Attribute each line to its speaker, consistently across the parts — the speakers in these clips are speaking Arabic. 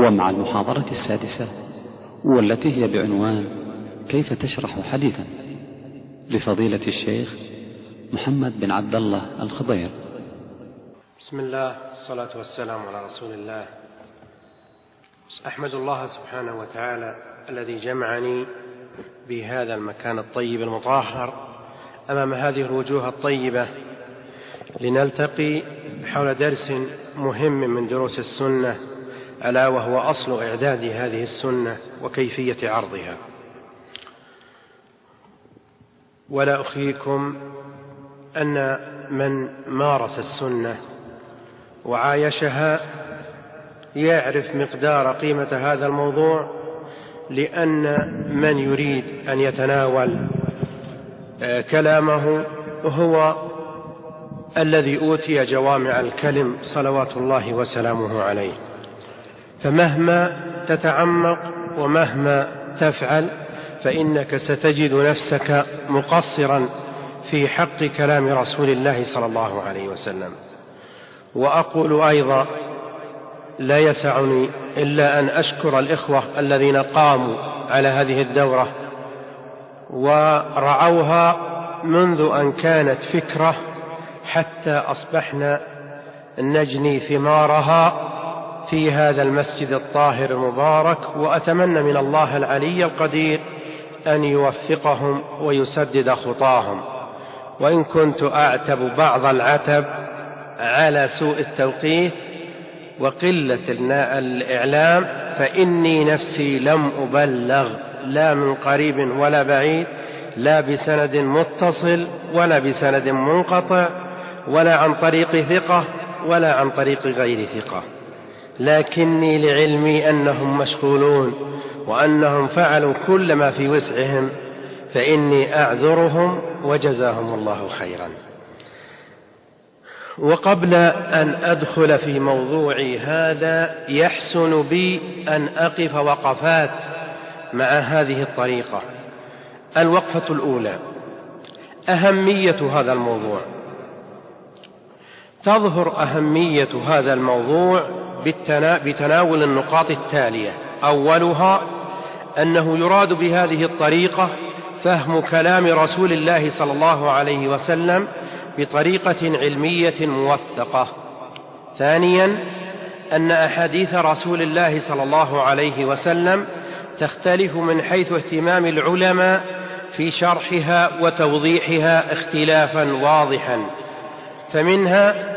Speaker 1: ومع المحاضرة السادسة والتي هي بعنوان كيف تشرح حديثا لفضيلة الشيخ محمد بن عبد الله الخضير.
Speaker 2: بسم الله والصلاة والسلام على رسول الله. أحمد الله سبحانه وتعالى الذي جمعني بهذا المكان الطيب المطهر أمام هذه الوجوه الطيبة لنلتقي حول درس مهم من دروس السنة، ألا وهو أصل إعداد هذه السنة وكيفية عرضها. ولا أخيكم أن من مارس السنة وعايشها يعرف مقدار قيمة هذا الموضوع، لأن من يريد أن يتناول كلامه هو الذي أوتي جوامع الكلم صلوات الله وسلامه عليه. فمهما تتعمق ومهما تفعل فإنك ستجد نفسك مقصرا في حق كلام رسول الله صلى الله عليه وسلم. وأقول أيضا لا يسعني إلا أن أشكر الإخوة الذين قاموا على هذه الدورة ورعوها منذ أن كانت فكرة حتى أصبحنا نجني ثمارها في هذا المسجد الطاهر المبارك، وأتمنى من الله العلي القدير أن يوفقهم ويسدد خطاهم. وإن كنت أعتب بعض العتب على سوء التوقيت وقلة الإعلام، فإني نفسي لم أبلغ لا من قريب ولا بعيد، لا بسند متصل ولا بسند منقطع، ولا عن طريق ثقة ولا عن طريق غير ثقة، لكني لعلمي أنهم مشغولون وأنهم فعلوا كل ما في وسعهم، فإني أعذرهم وجزاهم الله خيرا. وقبل أن أدخل في موضوعي هذا يحسن بي أن أقف وقفات مع هذه الطريقة. الوقفة الأولى: أهمية هذا الموضوع. تظهر أهمية هذا الموضوع بتناول النقاط التالية. أولها أنه يراد بهذه الطريقة فهم كلام رسول الله صلى الله عليه وسلم بطريقة علمية موثقة. ثانيا أن أحاديث رسول الله صلى الله عليه وسلم تختلف من حيث اهتمام العلماء في شرحها وتوضيحها اختلافا واضحا، فمنها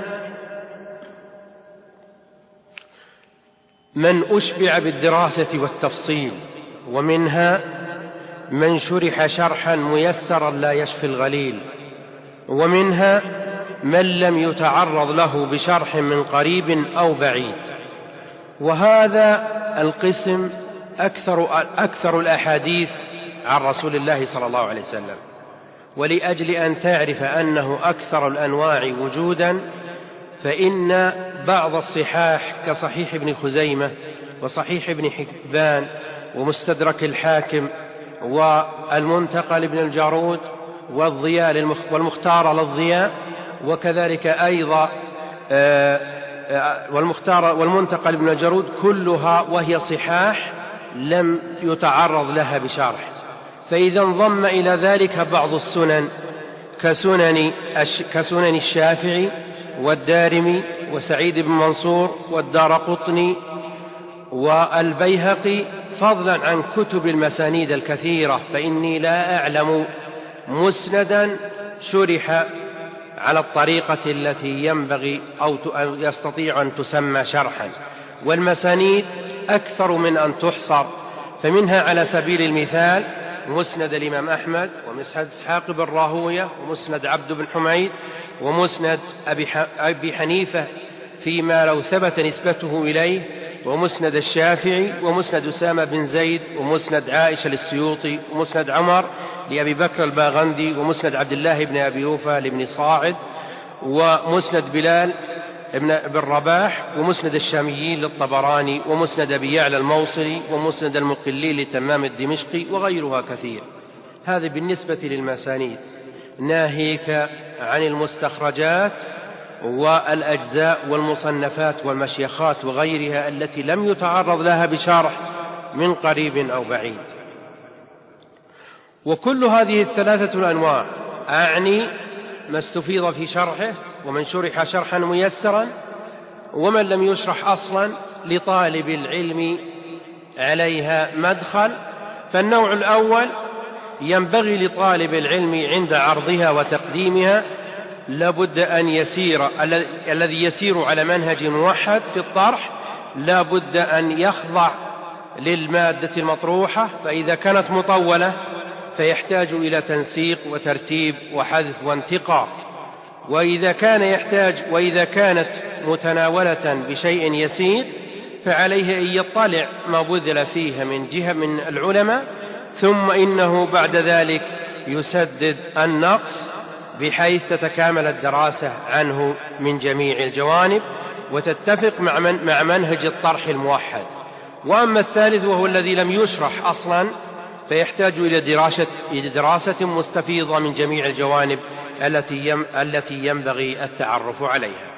Speaker 2: من أشبع بالدراسة والتفصيل، ومنها من شرح شرحا ميسرا لا يشفي الغليل، ومنها من لم يتعرض له بشرح من قريب أو بعيد. وهذا القسم أكثر الأحاديث عن رسول الله صلى الله عليه وسلم. ولأجل أن تعرف أنه أكثر الأنواع وجودا، فإن بعض الصحاح كصحيح ابن خزيمة وصحيح ابن حبان ومستدرك الحاكم والمنتقى لابن الجارود والضياء والمختار للضياء، وكذلك أيضا والمنتقى لابن الجارود، كلها وهي صحاح لم يتعرض لها بشرح. فإذا انضم إلى ذلك بعض السنن كسنن الشافعي والدارمي وسعيد بن منصور والدارقطني والبيهقي، فضلا عن كتب المسانيد الكثيرة، فإني لا أعلم مسندا شرح على الطريقة التي ينبغي أو يستطيع أن تسمى شرحا. والمسانيد أكثر من أن تحصر، فمنها على سبيل المثال مسند الإمام أحمد، ومسند إسحاق بن راهوية، ومسند عبد بن حميد، ومسند أبي حنيفة فيما لو ثبت نسبته إليه، ومسند الشافعي، ومسند أسامة بن زيد، ومسند عائشة للسيوطي، ومسند عمر لأبي بكر الباغندي، ومسند عبد الله بن أبي أوفى لابن صاعد، ومسند بلال بن رباح، ومسند الشاميين للطبراني، ومسند أبي يعلى الموصلي، ومسند المقلي لتمام الدمشقي، وغيرها كثير. هذا بالنسبة للمسانيد، ناهيك عن المستخرجات والأجزاء والمصنفات والمشيخات وغيرها التي لم يتعرض لها بشرح من قريب أو بعيد. وكل هذه الثلاثة الأنواع أعني ما استفيض في شرحه ومن شرح شرحا ميسرا ومن لم يشرح أصلا لطالب العلم عليها مدخل. فالنوع الأول ينبغي لطالب العلم عند عرضها وتقديمها لابد أن يسير الذي يسير على منهج موحد في الطرح لابد أن يخضع للمادة المطروحة، فإذا كانت مطولة فيحتاج إلى تنسيق وترتيب وحذف وانتقاء، وإذا كانت متناولة بشيء يسير فعليه أن يطلع ما بذل فيها من جهة من العلماء، ثم إنه بعد ذلك يسدد النقص بحيث تتكامل الدراسة عنه من جميع الجوانب وتتفق مع منهج الطرح الموحد. وأما الثالث وهو الذي لم يشرح أصلا فيحتاج إلى دراسة مستفيضة من جميع الجوانب التي ينبغي التعرف عليها،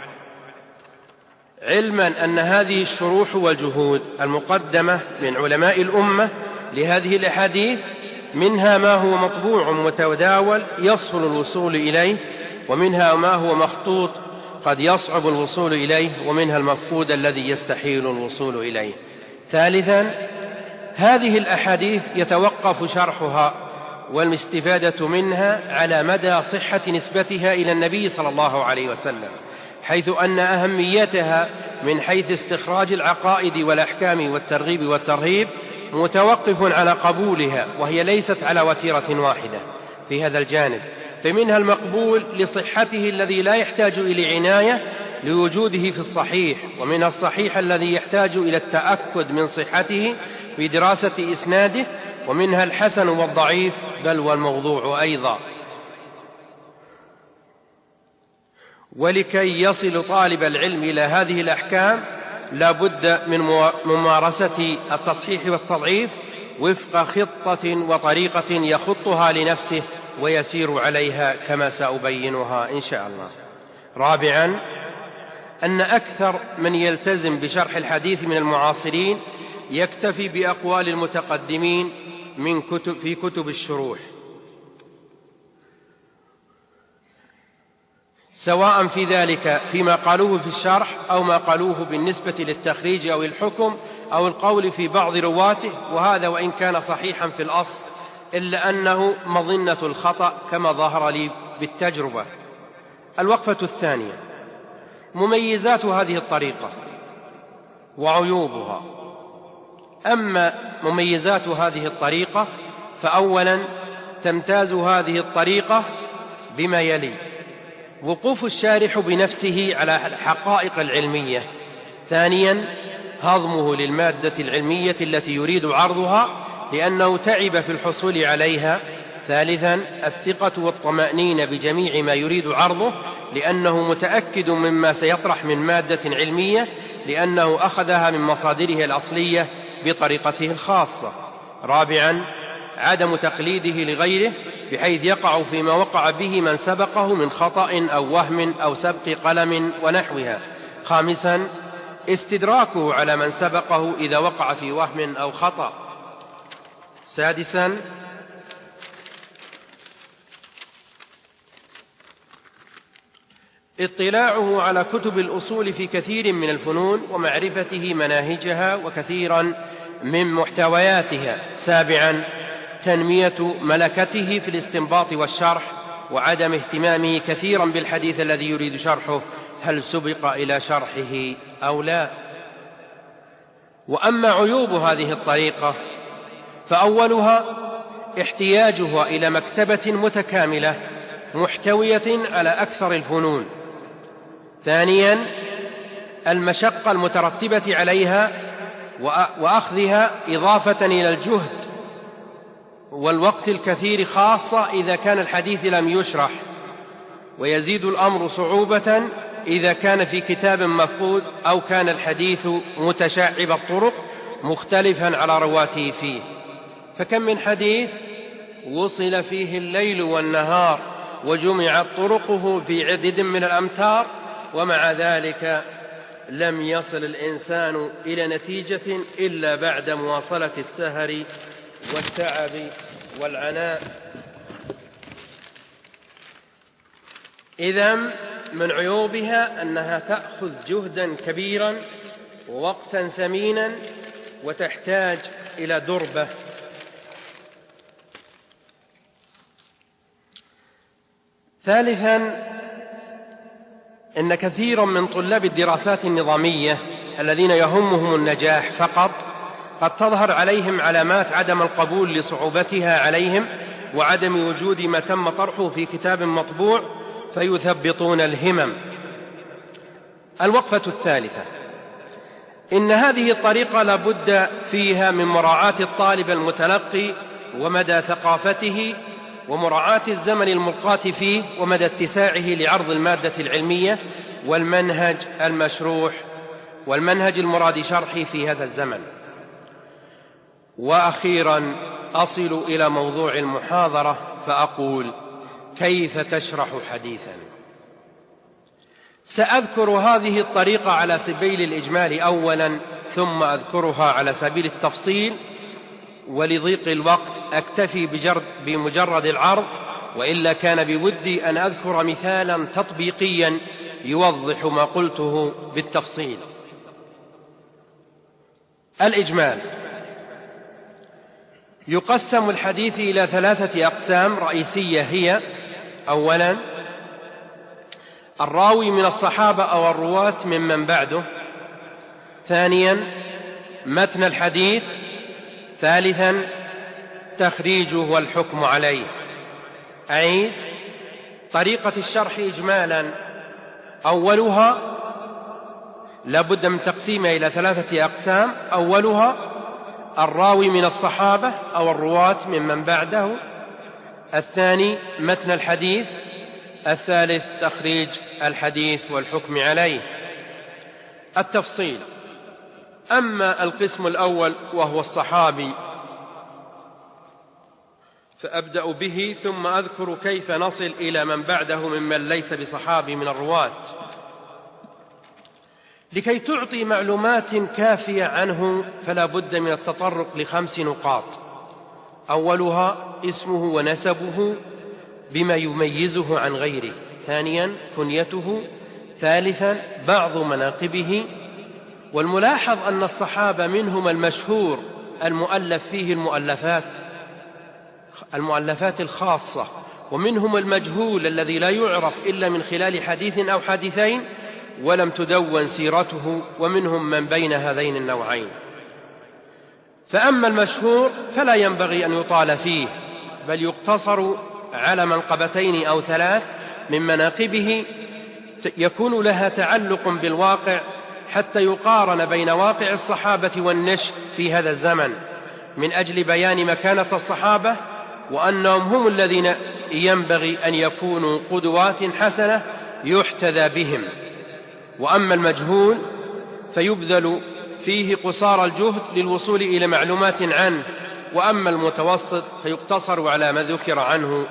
Speaker 2: علما أن هذه الشروح والجهود المقدمة من علماء الأمة لهذه الأحاديث منها ما هو مطبوع متداول يسهل الوصول إليه، ومنها ما هو مخطوط قد يصعب الوصول إليه، ومنها المفقود الذي يستحيل الوصول إليه. ثالثا، هذه الأحاديث يتوقف شرحها والاستفادة منها على مدى صحة نسبتها إلى النبي صلى الله عليه وسلم، حيث أن أهميتها من حيث استخراج العقائد والأحكام والترغيب والترهيب متوقف على قبولها، وهي ليست على وتيرة واحدة في هذا الجانب، فمنها المقبول لصحته الذي لا يحتاج إلى عناية لوجوده في الصحيح، ومنها الصحيح الذي يحتاج إلى التأكد من صحته بدراسة إسناده، ومنها الحسن والضعيف بل والموضوع أيضا. ولكي يصل طالب العلم إلى هذه الأحكام لا بد من ممارسة التصحيح والتضعيف وفق خطة وطريقة يخطها لنفسه ويسير عليها كما سأبينها إن شاء الله. رابعا، أن أكثر من يلتزم بشرح الحديث من المعاصرين يكتفي بأقوال المتقدمين في كتب الشروح، سواء في ذلك فيما قالوه في الشرح أو ما قالوه بالنسبة للتخريج أو الحكم أو القول في بعض رواته، وهذا وإن كان صحيحا في الأصل إلا أنه مظنة الخطأ كما ظهر لي بالتجربة. الوقفة الثانية، مميزات هذه الطريقة وعيوبها. أما مميزات هذه الطريقة فأولا تمتاز هذه الطريقة بما يلي: وقوف الشارح بنفسه على الحقائق العلمية. ثانيا، هضمه للمادة العلمية التي يريد عرضها لأنه تعب في الحصول عليها. ثالثا، الثقة والطمأنينة بجميع ما يريد عرضه لأنه متأكد مما سيطرح من مادة علمية لأنه أخذها من مصادره الأصلية بطريقته الخاصة. رابعا، عدم تقليده لغيره بحيث يقع فيما وقع به من سبقه من خطأ أو وهم أو سبق قلم ونحوها. خامسا، استدراكه على من سبقه إذا وقع في وهم أو خطأ. سادسا، اطلاعه على كتب الأصول في كثير من الفنون ومعرفته مناهجها وكثيرا من محتوياتها. سابعا، تنمية ملكته في الاستنباط والشرح وعدم اهتمامه كثيرا بالحديث الذي يريد شرحه هل سبق إلى شرحه أو لا. وأما عيوب هذه الطريقة فأولها احتياجها إلى مكتبة متكاملة محتوية على أكثر الفنون. ثانيا، المشقة المترتبة عليها وأخذها إضافة إلى الجهد والوقت الكثير، خاصة إذا كان الحديث لم يشرح، ويزيد الأمر صعوبة إذا كان في كتاب مفقود أو كان الحديث متشعب الطرق مختلفا على رواته فيه. فكم من حديث وصل فيه الليل والنهار وجمعت طرقه في عدد من الأمتار ومع ذلك لم يصل الإنسان إلى نتيجة إلا بعد مواصلة السهر والتعب والعناء. إذن من عيوبها أنها تأخذ جهدا كبيرا ووقتا ثمينا وتحتاج إلى دربة. ثالثا، إن كثيرا من طلاب الدراسات النظامية الذين يهمهم النجاح فقط قد تظهر عليهم علامات عدم القبول لصعوبتها عليهم وعدم وجود ما تم طرحه في كتاب مطبوع فيثبطون الهمم. الوقفة الثالثة، إن هذه الطريقة لابد فيها من مراعاة الطالب المتلقي ومدى ثقافته ومراعاة الزمن الملقاة فيه ومدى اتساعه لعرض المادة العلمية والمنهج المشروح والمنهج المراد شرحه في هذا الزمن. وأخيرا أصل إلى موضوع المحاضرة فأقول: كيف تشرح حديثا؟ سأذكر هذه الطريقة على سبيل الإجمال أولا، ثم أذكرها على سبيل التفصيل، ولضيق الوقت أكتفي بمجرد العرض، وإلا كان بودي أن أذكر مثالا تطبيقيا يوضح ما قلته بالتفصيل. الإجمال: يقسم الحديث إلى 3 أقسام رئيسية، هي: أولا الراوي من الصحابة أو الرواة ممن بعده، ثانيا متن الحديث، ثالثا تخريجه والحكم عليه. أعيد: طريقة الشرح إجمالا: أولها لابد من تقسيمها إلى 3 أقسام. أولها الراوي من الصحابة أو الرواة ممن بعده، الثاني متن الحديث، الثالث تخريج الحديث والحكم عليه. التفصيل: أما القسم الأول وهو الصحابي فأبدأ به، ثم أذكر كيف نصل إلى من بعده ممن ليس بصحابي من الرواة. لكي تعطي معلومات كافية عنه فلا بد من التطرق ل5 نقاط: أولها اسمه ونسبه بما يميزه عن غيره، ثانيا كنيته، ثالثا بعض مناقبه. والملاحظ أن الصحابة منهم المشهور المؤلف فيه المؤلفات الخاصة، ومنهم المجهول الذي لا يعرف إلا من خلال حديث أو حديثين ولم تدون سيرته، ومنهم من بين هذين النوعين. فأما المشهور فلا ينبغي أن يطال فيه، بل يقتصر على منقبتين أو 3 من مناقبه يكون لها تعلق بالواقع، حتى يقارن بين واقع الصحابة والنشء في هذا الزمن، من أجل بيان مكانة الصحابة وأنهم هم الذين ينبغي أن يكونوا قدوات حسنة يحتذى بهم. وأما المجهول فيبذل فيه قصارى الجهد للوصول إلى معلومات عنه، وأما المتوسط فيقتصر على ما ذكر عنه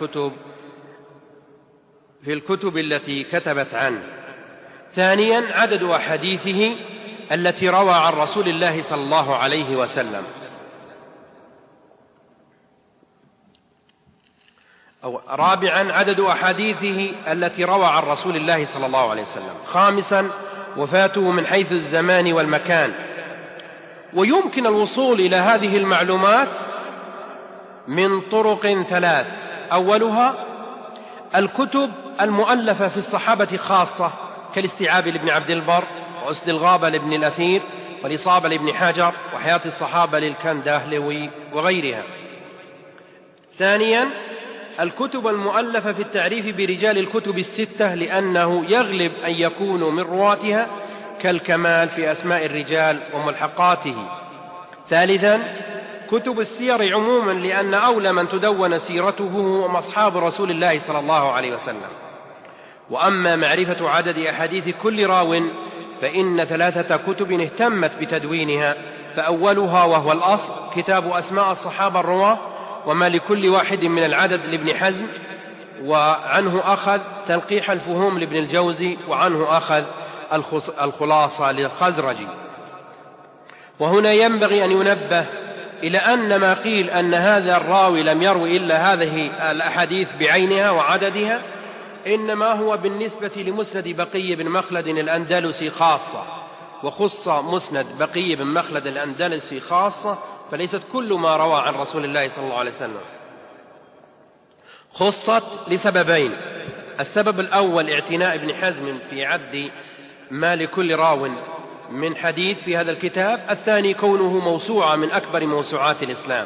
Speaker 2: في الكتب التي كتبت عنه. ثانيا عدد أحاديثه التي روى عن رسول الله صلى الله عليه وسلم. رابعا عدد أحاديثه التي روى عن رسول الله صلى الله عليه وسلم. خامسا وفاته من حيث الزمان والمكان. ويمكن الوصول إلى هذه المعلومات من طرق 3: أولها الكتب المؤلفة في الصحابة خاصة، كالاستيعاب لابن عبد البر، وأسد الغابة لابن الأثير، والإصابة لابن حجر، وحياة الصحابة للكندهلوي وغيرها. ثانيا الكتب المؤلفة في التعريف برجال الكتب 6، لأنه يغلب أن يكونوا من رواتها، كالكمال في أسماء الرجال وملحقاته. ثالثا كتب السير عموما، لأن أولى من تدون سيرته هم أصحاب رسول الله صلى الله عليه وسلم. وأما معرفة عدد أحاديث كل راو فإن 3 كتب اهتمت بتدوينها، فأولها وهو الأصل كتاب أسماء الصحابة الرواة وما لكل واحد من العدد لابن حزم، وعنه أخذ تلقيح الفهوم لابن الجوزي، وعنه أخذ الخلاصة للخزرجي. وهنا ينبغي أن ينبه إلى أن ما قيل أن هذا الراوي لم يروي إلا هذه الأحاديث بعينها وعددها إنما هو بالنسبة لمسند بقي بن مخلد الأندلسي خاصة، وخص مسند بقي بن مخلد الأندلسي خاصة، فليست كل ما روى عن رسول الله صلى الله عليه وسلم. خصت لسببين: السبب الأول اعتناء ابن حزم في عد ما لكل راو من حديث في هذا الكتاب، الثاني كونه موسوعة من أكبر موسوعات الإسلام.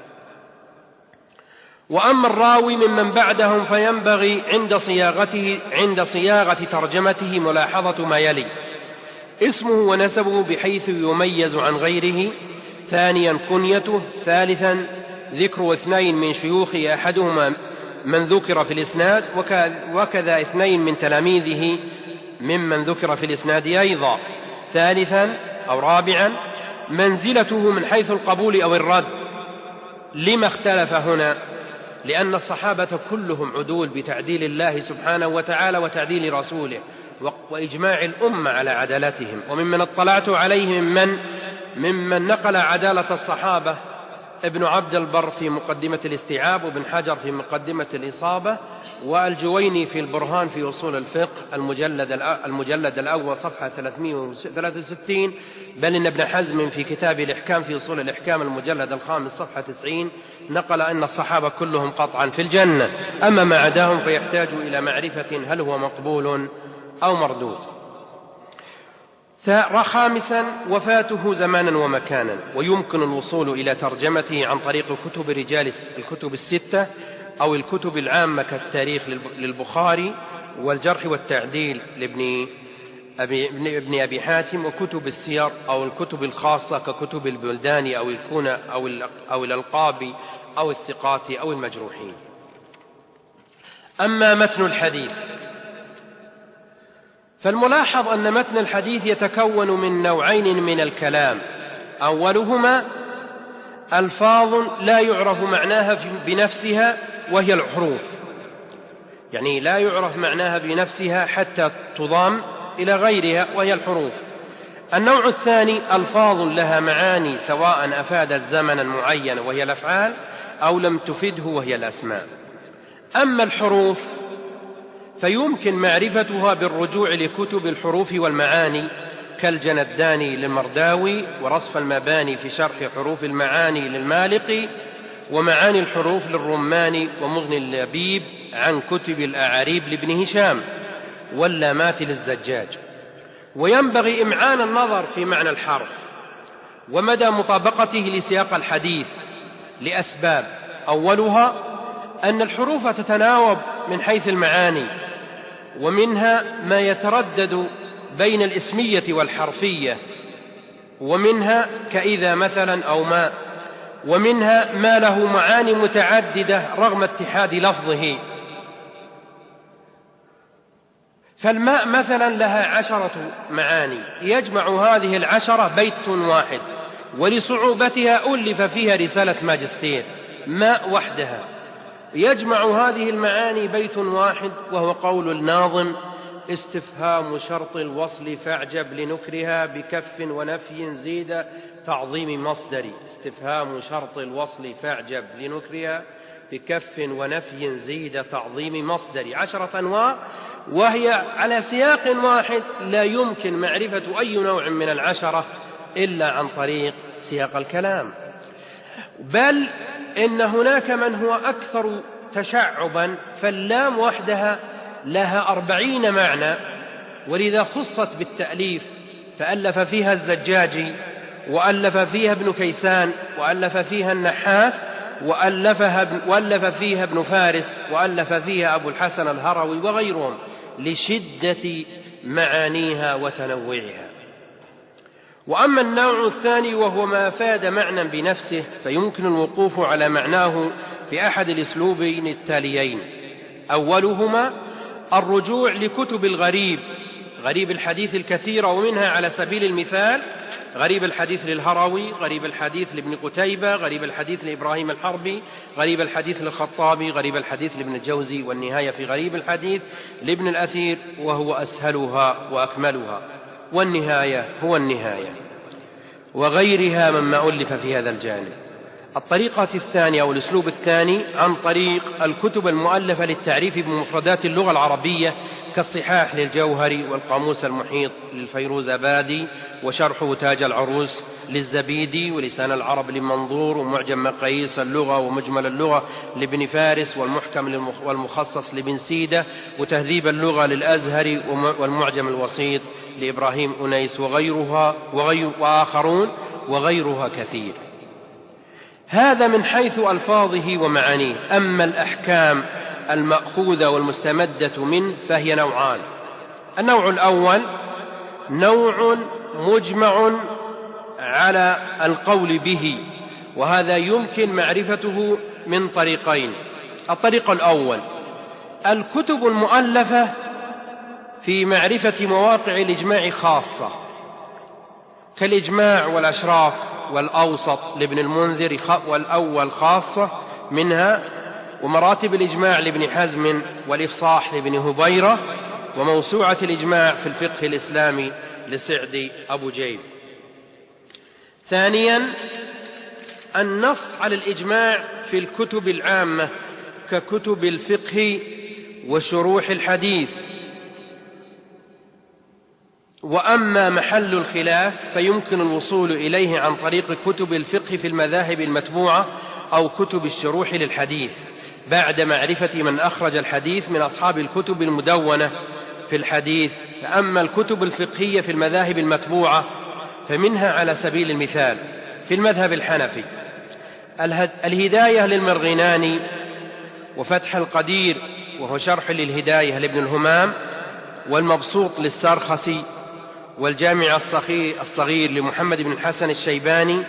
Speaker 2: وأما الراوي ممن بعدهم فينبغي عند صياغة ترجمته ملاحظة ما يلي: اسمه ونسبه بحيث يميز عن غيره، ثانيا كنيته، ثالثا ذكر 2 من شيوخه أحدهما من ذكر في الإسناد، وكذا 2 من تلاميذه ممن ذكر في الإسناد أيضا، ثالثا أو رابعا منزلته من حيث القبول أو الرد. لما اختلف هنا؟ لأن الصحابة كلهم عدول بتعديل الله سبحانه وتعالى وتعديل رسوله وإجماع الأمة على عدالتهم. وممن اطلعت عليه ممن نقل عدالة الصحابة ابن عبد البر في مقدمة الاستيعاب، وابن حجر في مقدمة الإصابة، والجويني في البرهان في أصول الفقه المجلد الأول صفحة 363، بل إن ابن حزم في كتاب الإحكام في أصول الإحكام المجلد الخامس صفحة 90 نقل أن الصحابة كلهم قطعا في الجنة، أما ما عداهم فيحتاج إلى معرفة هل هو مقبول أو مردود. خامسا وفاته زمانا ومكانا، ويمكن الوصول إلى ترجمته عن طريق كتب رجال الكتب الستة أو الكتب العامة كالتاريخ للبخاري، والجرح والتعديل لابن أبي حاتم، وكتب السير أو الكتب الخاصة ككتب البلدان أو الكنى أو الألقاب أو الثقات أو المجروحين. أما متن الحديث فالملاحظ أن متن الحديث يتكون من نوعين من الكلام: أولهما ألفاظ لا يعرف معناها بنفسها وهي الحروف، يعني لا يعرف معناها بنفسها حتى تضام إلى غيرها وهي الحروف. النوع الثاني ألفاظ لها معاني سواء أفادت زمنا معين وهي الأفعال أو لم تفده وهي الأسماء. أما الحروف فيمكن معرفتها بالرجوع لكتب الحروف والمعاني كالجنداني للمرداوي، ورصف المباني في شرح حروف المعاني للمالقي، ومعاني الحروف للرماني، ومغني اللبيب عن كتب الأعاريب لابن هشام، واللامات للزجاج. وينبغي إمعان النظر في معنى الحرف ومدى مطابقته لسياق الحديث لأسباب: أولها أن الحروف تتناوب من حيث المعاني، ومنها ما يتردد بين الاسمية والحرفية، ومنها كإذا مثلا أو ما، ومنها ما له معاني متعددة رغم اتحاد لفظه. فالماء مثلا لها 10 معاني يجمع هذه 10 بيت واحد، ولصعوبتها ألف فيها رسالة ماجستير. ماء وحدها يجمع هذه المعاني بيت واحد، وهو قول الناظم: استفهام شرط الوصل فاعجب لنكرها بكف ونفي زيد تعظيم مصدري. استفهام شرط الوصل فاعجب لنكرها بكف ونفي زيد تعظيم مصدري. 10 أنواع، وهي على سياق واحد لا يمكن معرفة أي نوع من 10 إلا عن طريق سياق الكلام. بل إن هناك من هو أكثر تشعبا، فاللام وحدها لها 40 معنى، ولذا خصت بالتأليف، فألف فيها الزجاجي، وألف فيها ابن كيسان، وألف فيها النحاس، وألف فيها ابن فارس، وألف فيها أبو الحسن الهروي وغيرهم لشدة معانيها وتنوعها. وأما النوع الثاني وهو ما أفاد معنى بنفسه، فيمكن الوقوف على معناه بأحد الأسلوبين التاليين: أولهما الرجوع لكتب الغريب، غريب الحديث الكثيرة، ومنها على سبيل المثال غريب الحديث للهروي، غريب الحديث لابن قتيبة، غريب الحديث لإبراهيم الحربي، غريب الحديث للخطابي، غريب الحديث لابن الجوزي، والنهاية في غريب الحديث لابن الأثير وهو أسهلها وأكملها، والنهاية هو النهاية، وغيرها مما ألف في هذا الجانب. الطريقة الثانية أو الأسلوب الثاني عن طريق الكتب المؤلفة للتعريف بمفردات اللغة العربية كالصحاح للجوهري، والقاموس المحيط للفيروزابادي، وشرحه تاج العروس للزبيدي، ولسان العرب للمنظور، ومعجم مقاييس اللغة ومجمل اللغة لابن فارس، والمحكم والمخصص لابن سيدة، وتهذيب اللغة للأزهري، والمعجم الوسيط لإبراهيم أنيس، وآخرون وغيرها كثير. هذا من حيث ألفاظه ومعانيه. أما الأحكام المأخوذة والمستمدة منه فهي نوعان. النوع الأول نوع مجمع على القول به، وهذا يمكن معرفته من طريقين. الطريق الأول الكتب المؤلفة في معرفة مواقع الإجماع خاصة، كالإجماع والأشراف والأوسط لابن المنذر والأول خاصة منها، ومراتب الإجماع لابن حزم، والإفصاح لابن هبيرة، وموسوعة الإجماع في الفقه الإسلامي لسعد أبو جيب. ثانيا النص على الإجماع في الكتب العامة ككتب الفقه وشروح الحديث. وأما محل الخلاف فيمكن الوصول إليه عن طريق كتب الفقه في المذاهب المتبوعة أو كتب الشروح للحديث بعد معرفة من أخرج الحديث من أصحاب الكتب المدونة في الحديث. فأما الكتب الفقهية في المذاهب المتبوعة فمنها على سبيل المثال في المذهب الحنفي الهداية للمرغناني، وفتح القدير وهو شرح للهداية لابن الهمام، والمبسوط للسرخسي، والجامع الصغير لمحمد بن الحسن الشيباني،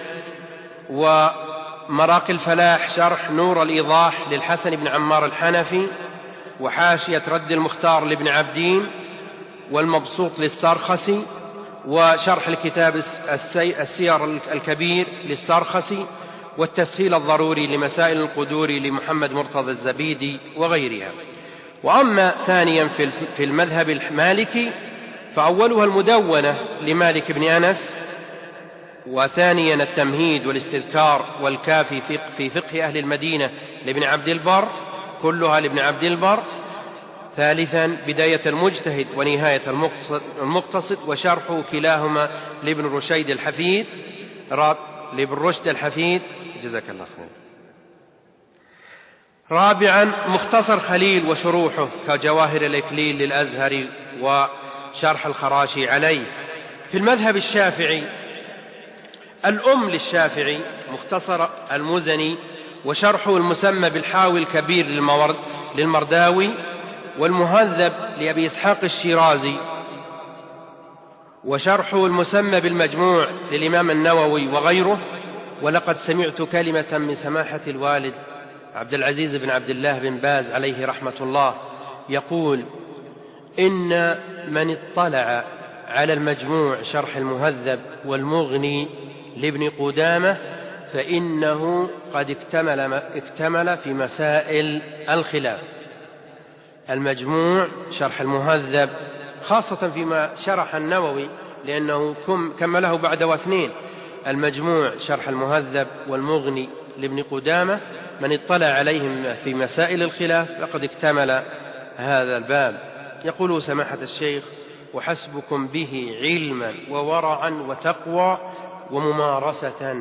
Speaker 2: ومراقي الفلاح شرح نور الإيضاح للحسن بن عمار الحنفي، وحاشية رد المختار لابن عبدين، والمبسوط للسرخسي، وشرح الكتاب السير الكبير للسرخسي، والتسهيل الضروري لمسائل القدور لمحمد مرتضى الزبيدي وغيرها. وأما ثانيا في المذهب المالكي فأولها المدونة لمالك بن أنس، وثانيا التمهيد والاستذكار والكافي في فقه أهل المدينة لابن عبد البر، كلها لابن عبد البر. ثالثا بداية المجتهد ونهاية المقتصد، وشرحه كلاهما لابن رشيد الحفيد لابن رشد الحفيد، جزاك الله خير. رابعا مختصر خليل وشروحه كجواهر الإكليل للأزهري وشرح الخراشي عليه. في المذهب الشافعي الأم للشافعي مختصر المزني، وشرحه المسمى بالحاوي الكبير للمرداوي، والمهذب لأبي إسحاق الشيرازي، وشرحه المسمى بالمجموع للإمام النووي وغيره. ولقد سمعت كلمة من سماحة الوالد عبد العزيز بن عبد الله بن باز عليه رحمة الله يقول: إن من اطلع على المجموع شرح المهذب والمغني لابن قدامة فإنه قد اكتمل في مسائل الخلاف. المجموع شرح المهذب خاصة فيما شرح النووي لأنه كمله بعد واثنين. المجموع شرح المهذب والمغني لابن قدامة من اطلع عليهم في مسائل الخلاف فقد اكتمل هذا الباب. يقول سماحة الشيخ: وحسبكم به علما وورعا وتقوى وممارسة.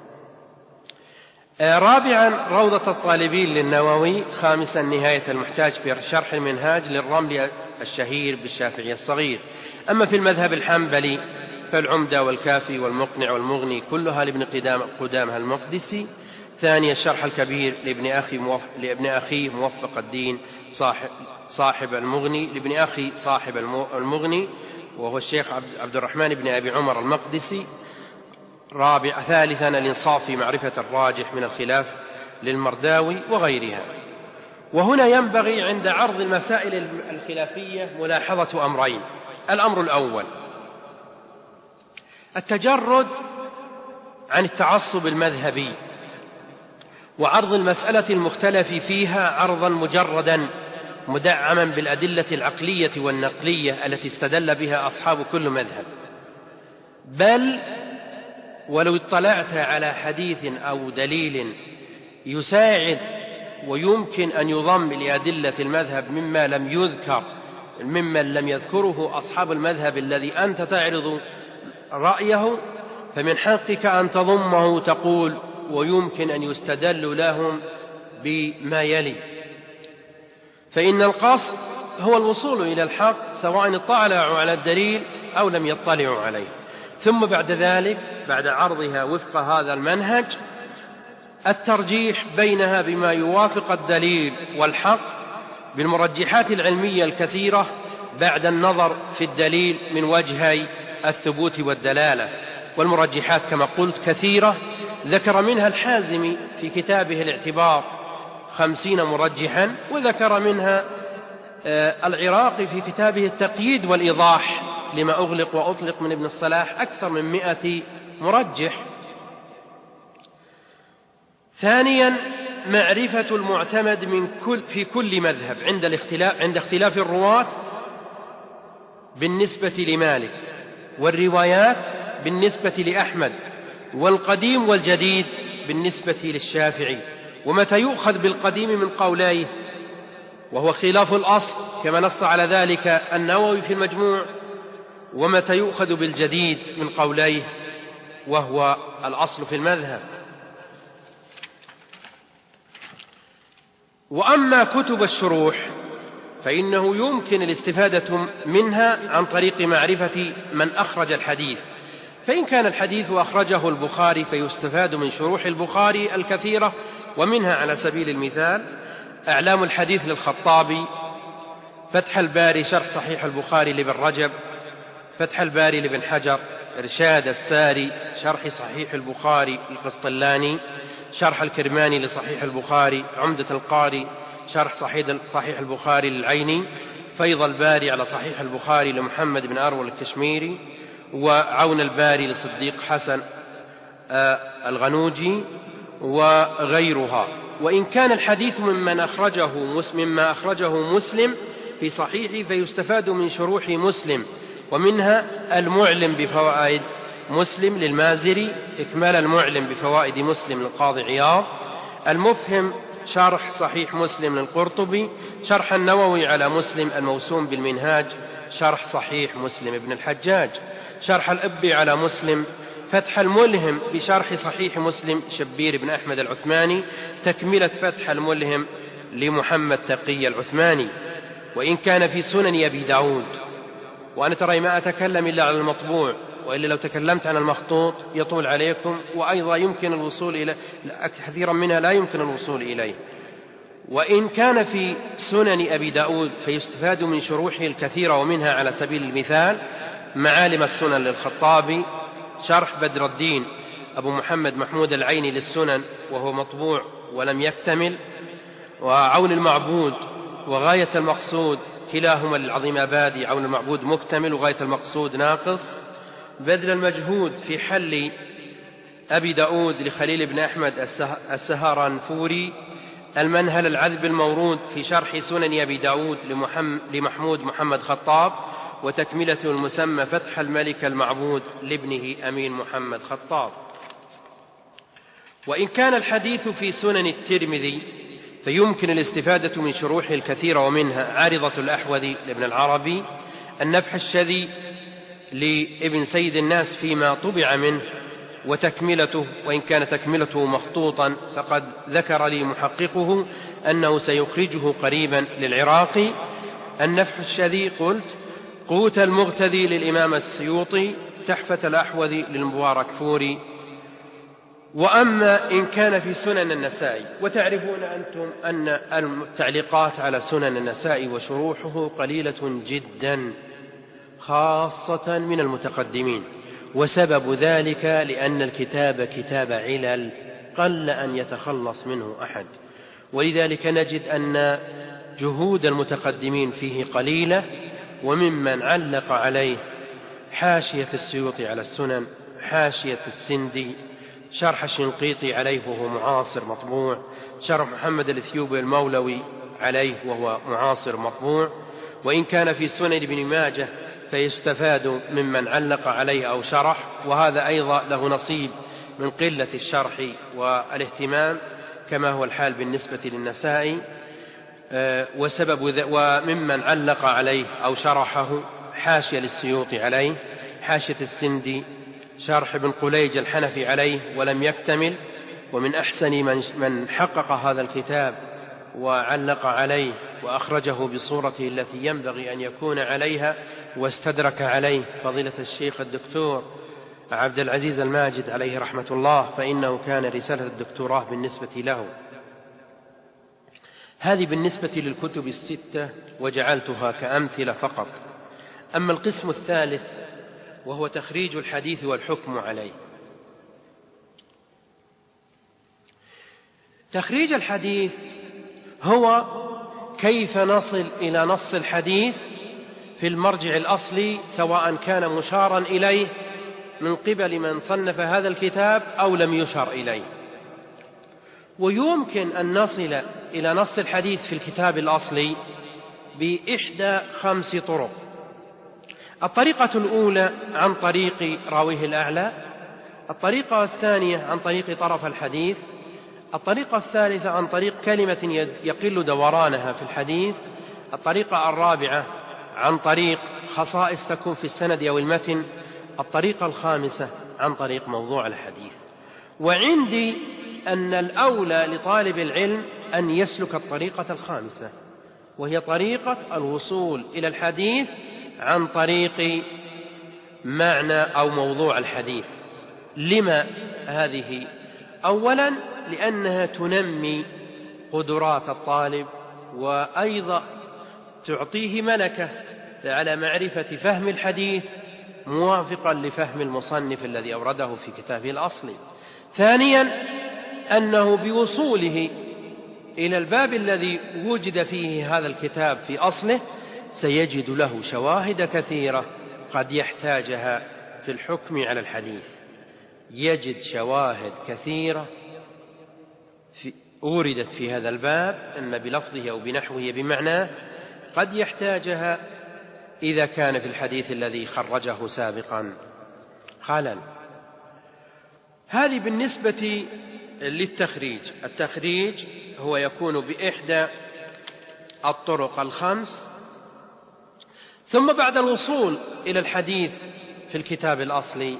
Speaker 2: رابعا روضة الطالبين للنووي. خامسا نهاية المحتاج في شرح المنهاج للرمل الشهير بالشافعي الصغير. أما في المذهب الحنبلي فالعمدة والكافي والمقنع والمغني كلها لابن قدامة المقدسي. ثانيا الشرح الكبير لابن أخيه موفق الدين صاحب المغني، لابن أخي صاحب المغني وهو الشيخ عبد الرحمن بن أبي عمر المقدسي. ثالثا الإنصاف في معرفة الراجح من الخلاف للمرداوي وغيرها. وهنا ينبغي عند عرض المسائل الخلافية ملاحظة أمرين. الأمر الأول: التجرد عن التعصب المذهبي وعرض المسألة المختلف فيها عرضا مجردا مدعما بالأدلة العقلية والنقلية التي استدل بها أصحاب كل مذهب، بل ولو اطلعت على حديث أو دليل يساعد ويمكن أن يضم لأدلة المذهب ممن لم يذكره أصحاب المذهب الذي أنت تعرض رأيه، فمن حقك أن تضمه تقول ويمكن أن يستدل لهم بما يلي. فإن القصد هو الوصول إلى الحق سواء اطلعوا على الدليل أو لم يطلعوا عليه، ثم بعد ذلك بعد عرضها وفق هذا المنهج الترجيح بينها بما يوافق الدليل والحق بالمرجحات العلمية الكثيرة بعد النظر في الدليل من وجهي الثبوت والدلالة. والمرجحات كما قلت كثيرة، ذكر منها الحازمي في كتابه الاعتبار 50 مرجحا، وذكر منها العراقي في كتابه التقييد والإيضاح لما أغلق وأطلق من ابن الصلاح أكثر من 100 مرجح. ثانيا معرفة المعتمد في كل مذهب عند اختلاف الرواة بالنسبة لمالك، والروايات بالنسبة لأحمد، والقديم والجديد بالنسبة للشافعي، ومتى يؤخذ بالقديم من قوليه وهو خلاف الأصل كما نص على ذلك النووي في المجموع، ومتى يؤخذ بالجديد من قوليه وهو الأصل في المذهب. وأما كتب الشروح فإنه يمكن الاستفادة منها عن طريق معرفة من أخرج الحديث، فإن كان الحديث أخرجه البخاري فيستفاد من شروح البخاري الكثيرة، ومنها على سبيل المثال أعلام الحديث للخطابي، فتح الباري شرح صحيح البخاري لابن رجب، فتح الباري لابن حجر، إرشاد الساري شرح صحيح البخاري القسطلاني، شرح الكرماني لصحيح البخاري، عمدة القاري شرح صحيح البخاري للعيني، فيض الباري على صحيح البخاري لمحمد بن أروى الكشميري، وعون الباري لصديق حسن الغنوجي وغيرها. وإن كان الحديث مما أخرجه مسلم في صحيحه فيستفاد من شروح مسلم، ومنها المعلم بفوائد مسلم للمازري، إكمال المعلم بفوائد مسلم للقاضي عياض، المفهم شرح صحيح مسلم للقرطبي، شرح النووي على مسلم الموسوم بالمنهاج، شرح صحيح مسلم ابن الحجاج، شرح الإبي على مسلم، فتح الملهم بشرح صحيح مسلم شبير بن أحمد العثماني، تكملة فتح الملهم لمحمد تقي العثماني. وإن كان في سنن أبي داود، وأنا ترى ما أتكلم إلا على المطبوع، وإلا لو تكلمت عن المخطوط يطول عليكم، وأيضا يمكن الوصول إلى كثيرا منها لا يمكن الوصول إليه. وإن كان في سنن أبي داود فيستفاد من شروحه الكثيرة، ومنها على سبيل المثال معالم السنن للخطابي، شرح بدر الدين أبو محمد محمود العيني للسنن وهو مطبوع ولم يكتمل، وعون المعبود وغاية المقصود كلاهما للعظيم أبادي، عون المعبود مكتمل وغاية المقصود ناقص، بذل المجهود في حل أبي داود لخليل بن أحمد السهرانفوري، المنهل العذب المورود في شرح سنن أبي داود لمحمود محمد خطاب، وتكملته المسمى فتح الملك المعبود لابنه أمين محمد خطاب. وإن كان الحديث في سنن الترمذي فيمكن الاستفادة من شروحه الكثيرة، ومنها عارضة الأحوذي لابن العربي، النفح الشذي لابن سيد الناس فيما طبع منه وتكملته، وإن كان تكملته مخطوطا فقد ذكر لي محققه أنه سيخرجه قريبا للعراقي. النفح الشذي قلت قوت المغتذي للإمام السيوطي، تحفة الأحوذي للمبارك فوري. وأما إن كان في سنن النسائي، وتعرفون أنتم أن التعليقات على سنن النسائي وشروحه قليلة جدا خاصة من المتقدمين، وسبب ذلك لأن الكتاب كتاب علل قل أن يتخلص منه أحد، ولذلك نجد أن جهود المتقدمين فيه قليلة. وممن علق عليه حاشية السيوطي على السنن حاشية السندي، شرح الشنقيطي عليه وهو معاصر مطبوع، شرح محمد الإثيوبي المولوي عليه وهو معاصر مطبوع. وإن كان في سنن ابن ماجه فيستفاد ممن علق عليه أو شرح، وهذا أيضا له نصيب من قلة الشرح والاهتمام كما هو الحال بالنسبة للنسائي. وممن علق عليه أو شرحه حاشية للسيوطي عليه، حاشية السندي، شرح ابن قليج الحنفي عليه ولم يكتمل. ومن أحسن من حقق هذا الكتاب وعلق عليه وأخرجه بصورته التي ينبغي أن يكون عليها واستدرك عليه فضيلة الشيخ الدكتور عبد العزيز الماجد عليه رحمة الله، فإنه كان رسالة الدكتوراه بالنسبة له. هذه بالنسبة للكتب الستة وجعلتها كأمثلة فقط. أما القسم الثالث وهو تخريج الحديث والحكم عليه. تخريج الحديث هو كيف نصل إلى نص الحديث في المرجع الأصلي، سواء كان مشارا إليه من قبل من صنف هذا الكتاب أو لم يشر إليه. ويمكن أن نصل إلى نص الحديث في الكتاب الأصلي بإحدى 5 طرق. الطريقة الأولى عن طريق راويه الأعلى، الطريقة الثانية عن طريق طرف الحديث، الطريقة الثالثة عن طريق كلمة يقل دورانها في الحديث، الطريقة الرابعة عن طريق خصائص تكون في السند أو المتن، الطريقة الخامسة عن طريق موضوع الحديث. وعندي أن الأولى لطالب العلم أن يسلك الطريقة الخامسة، وهي طريقة الوصول إلى الحديث عن طريق معنى أو موضوع الحديث. لما هذه؟ أولا لأنها تنمي قدرات الطالب، وأيضا تعطيه ملكة على معرفة فهم الحديث موافقا لفهم المصنف الذي أورده في كتابه الأصلي. ثانيا أنه بوصوله إلى الباب الذي وجد فيه هذا الكتاب في أصله سيجد له شواهد كثيرة قد يحتاجها في الحكم على الحديث. يجد شواهد كثيرة أوردت في هذا الباب إما بلفظه أو بنحوه بمعناه قد يحتاجها إذا كان في الحديث الذي خرجه سابقا خلل. هذه بالنسبة للتخريج. التخريج هو يكون بإحدى الطرق ال5. ثم بعد الوصول إلى الحديث في الكتاب الأصلي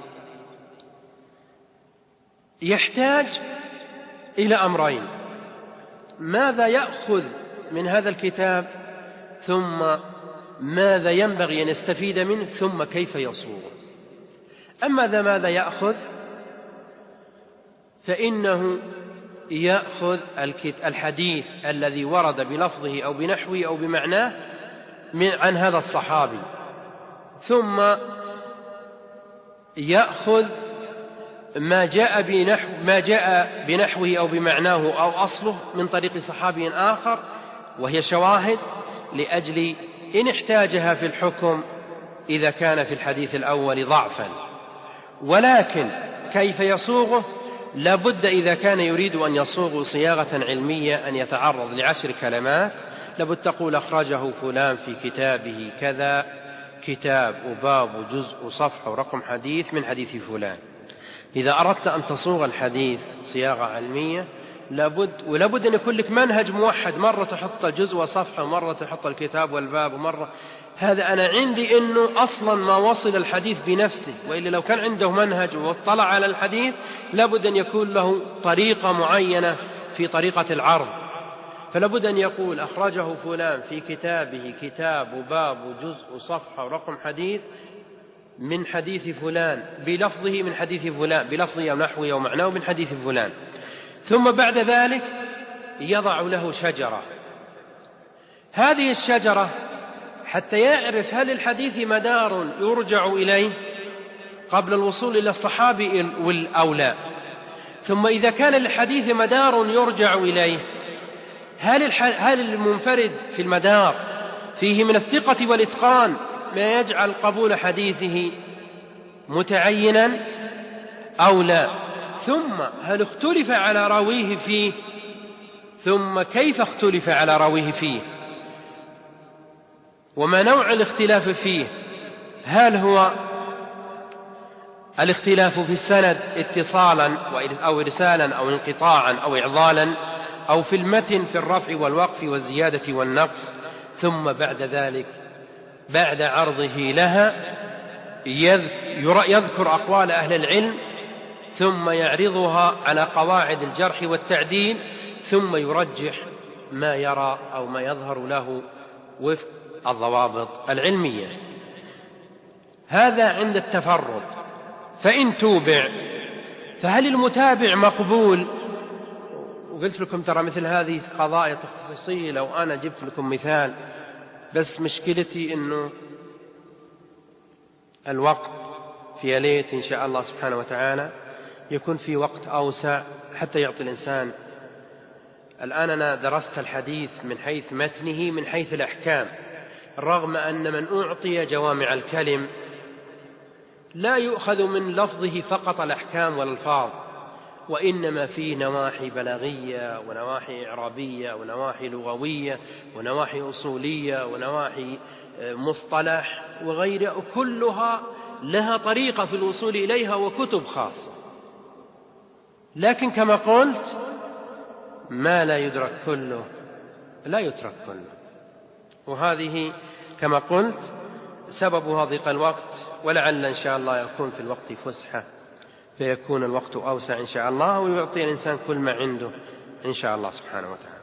Speaker 2: يحتاج إلى أمرين: ماذا يأخذ من هذا الكتاب، ثم ماذا ينبغي أن يستفيد منه، ثم كيف يصوغه. أما ماذا يأخذ فإنه يأخذ الحديث الذي ورد بلفظه أو بنحوه أو بمعناه عن هذا الصحابي، ثم يأخذ ما جاء بنحوه أو بمعناه أو أصله من طريق صحابي آخر، وهي شواهد لأجل إن احتاجها في الحكم إذا كان في الحديث الأول ضعفا. ولكن كيف يصوغه؟ لابد إذا كان يريد أن يصوغ صياغة علمية أن يتعرض ل10 كلمات. لابد تقول أخرجه فلان في كتابه كذا، كتاب وباب وجزء وصفحة ورقم حديث من حديث فلان. إذا أردت أن تصوغ الحديث صياغة علمية ولابد أن يكون لك منهج موحد، مرة تحط الجزء وصفحة، ومرة تحط الكتاب والباب، ومرة هذا أنا عندي أنه أصلا ما وصل الحديث بنفسه. وإلا لو كان عنده منهج واطلع على الحديث لابد أن يكون له طريقة معينة في طريقة العرض. فلابد أن يقول أخرجه فلان في كتابه كتاب وباب وجزء وصفحة ورقم حديث من حديث فلان بلفظه من حديث فلان، بلفظه أو نحوه أو معناه من حديث فلان. ثم بعد ذلك يضع له شجرة. هذه الشجرة حتى يعرف هل الحديث مدار يرجع إليه قبل الوصول إلى الصحابي أو لا. ثم إذا كان الحديث مدار يرجع إليه، هل المنفرد في المدار فيه من الثقة والإتقان ما يجعل قبول حديثه متعينا، أو لا؟ ثم هل اختلف على راويه فيه؟ ثم كيف اختلف على راويه فيه؟ وما نوع الاختلاف فيه؟ هل هو الاختلاف في السند اتصالا أو إرسالا أو انقطاعا أو إعضالا، أو في المتن في الرفع والوقف والزيادة والنقص؟ ثم بعد ذلك بعد عرضه لها يذكر أقوال أهل العلم، ثم يعرضها على قواعد الجرح والتعديل، ثم يرجح ما يرى أو ما يظهر له وفق الضوابط العلمية. هذا عند التفرد. فإن توبع فهل المتابع مقبول؟ وقلت لكم ترى مثل هذه قضايا تخصصية، لو أنا جبت لكم مثال، بس مشكلتي إنه الوقت في ليت إن شاء الله سبحانه وتعالى يكون في وقت أوسع حتى يعطي الإنسان. الآن أنا درست الحديث من حيث متنه من حيث الأحكام، رغم أن من أعطي جوامع الكلم لا يؤخذ من لفظه فقط الأحكام والألفاظ، وإنما فيه نواحي بلاغية ونواحي إعرابية ونواحي لغوية ونواحي أصولية ونواحي مصطلح وغيرها، كلها لها طريقة في الوصول إليها وكتب خاصة. لكن كما قلت ما لا يدرك كله لا يترك كله، وهذه كما قلت سببها ضيق الوقت، ولعل إن شاء الله يكون في الوقت فسحة فيكون الوقت أوسع إن شاء الله، ويعطي الإنسان كل ما عنده إن شاء الله سبحانه وتعالى.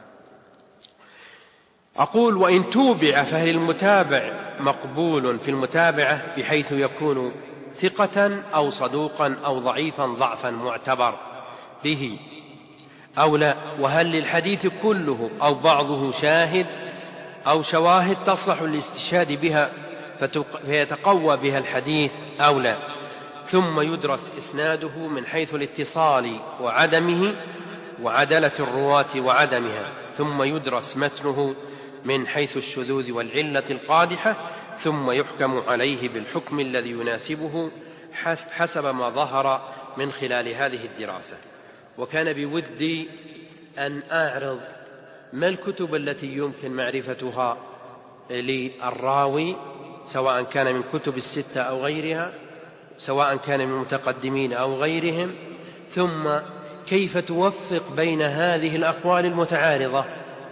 Speaker 2: أقول وإن توبع فهل المتابع مقبول في المتابعة بحيث يكون ثقة أو صدوقا أو ضعيفا ضعفا معتبر به أو لا؟ وهل للحديث كله أو بعضه شاهد أو شواهد تصلح للاستشهاد بها فيتقوى بها الحديث أو لا؟ ثم يدرس إسناده من حيث الاتصال وعدمه وعدلة الرواة وعدمها، ثم يدرس متنه من حيث الشذوذ والعلة القادحة، ثم يحكم عليه بالحكم الذي يناسبه حسب ما ظهر من خلال هذه الدراسة. وكان بودي أن أعرض ما الكتب التي يمكن معرفتها للراوي، سواء كان من كتب الستة أو غيرها، سواء كان من المتقدمين أو غيرهم، ثم كيف توفق بين هذه الأقوال المتعارضة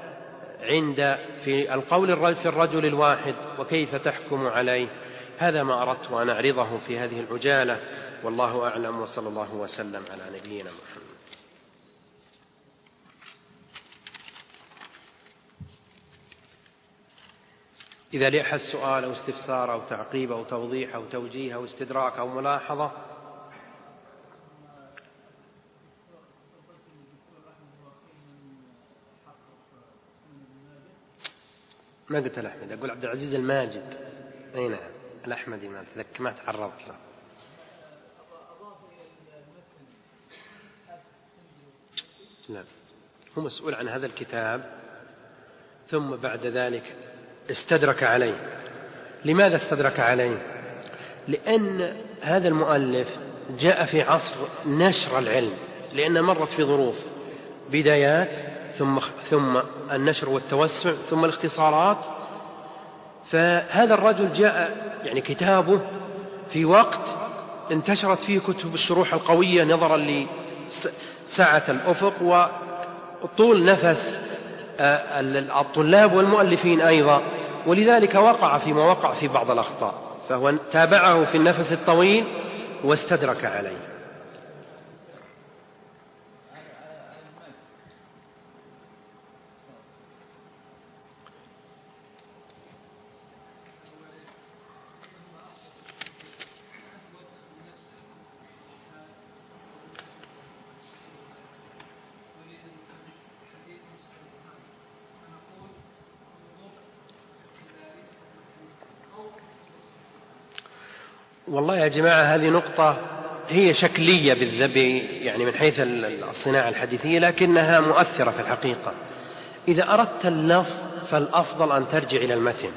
Speaker 2: في القول في الرجل الواحد، وكيف تحكم عليه. هذا ما أردت أن أعرضه في هذه العجالة، والله أعلم، وصلى الله وسلم على نبينا محمد. إذا لي أحد سؤال أو استفسار أو تعقيب أو توضيح أو توجيه أو استدراك أو ملاحظة. ما قلت الأحمد، أقول عبد العزيز الماجد. أي نعم، الأحمدي ما تعرضت له. لا، هو مسؤول عن هذا الكتاب، ثم بعد ذلك استدرك عليه. لماذا استدرك عليه؟ لأن هذا المؤلف جاء في عصر نشر العلم، لأن مرت في ظروف بدايات ثم النشر والتوسع ثم الاختصارات. فهذا الرجل جاء يعني كتابه في وقت انتشرت فيه كتب الشروح القوية نظرا لسعة الأفق وطول نفس الطلاب والمؤلفين أيضا، ولذلك وقع فيما وقع في بعض الأخطاء، فهو تابعه في النفس الطويل واستدرك عليه. والله يا جماعة هذه نقطة هي شكلية يعني من حيث الصناعة الحديثية، لكنها مؤثرة في الحقيقة. إذا أردت اللفظ فالأفضل أن ترجع إلى المتن،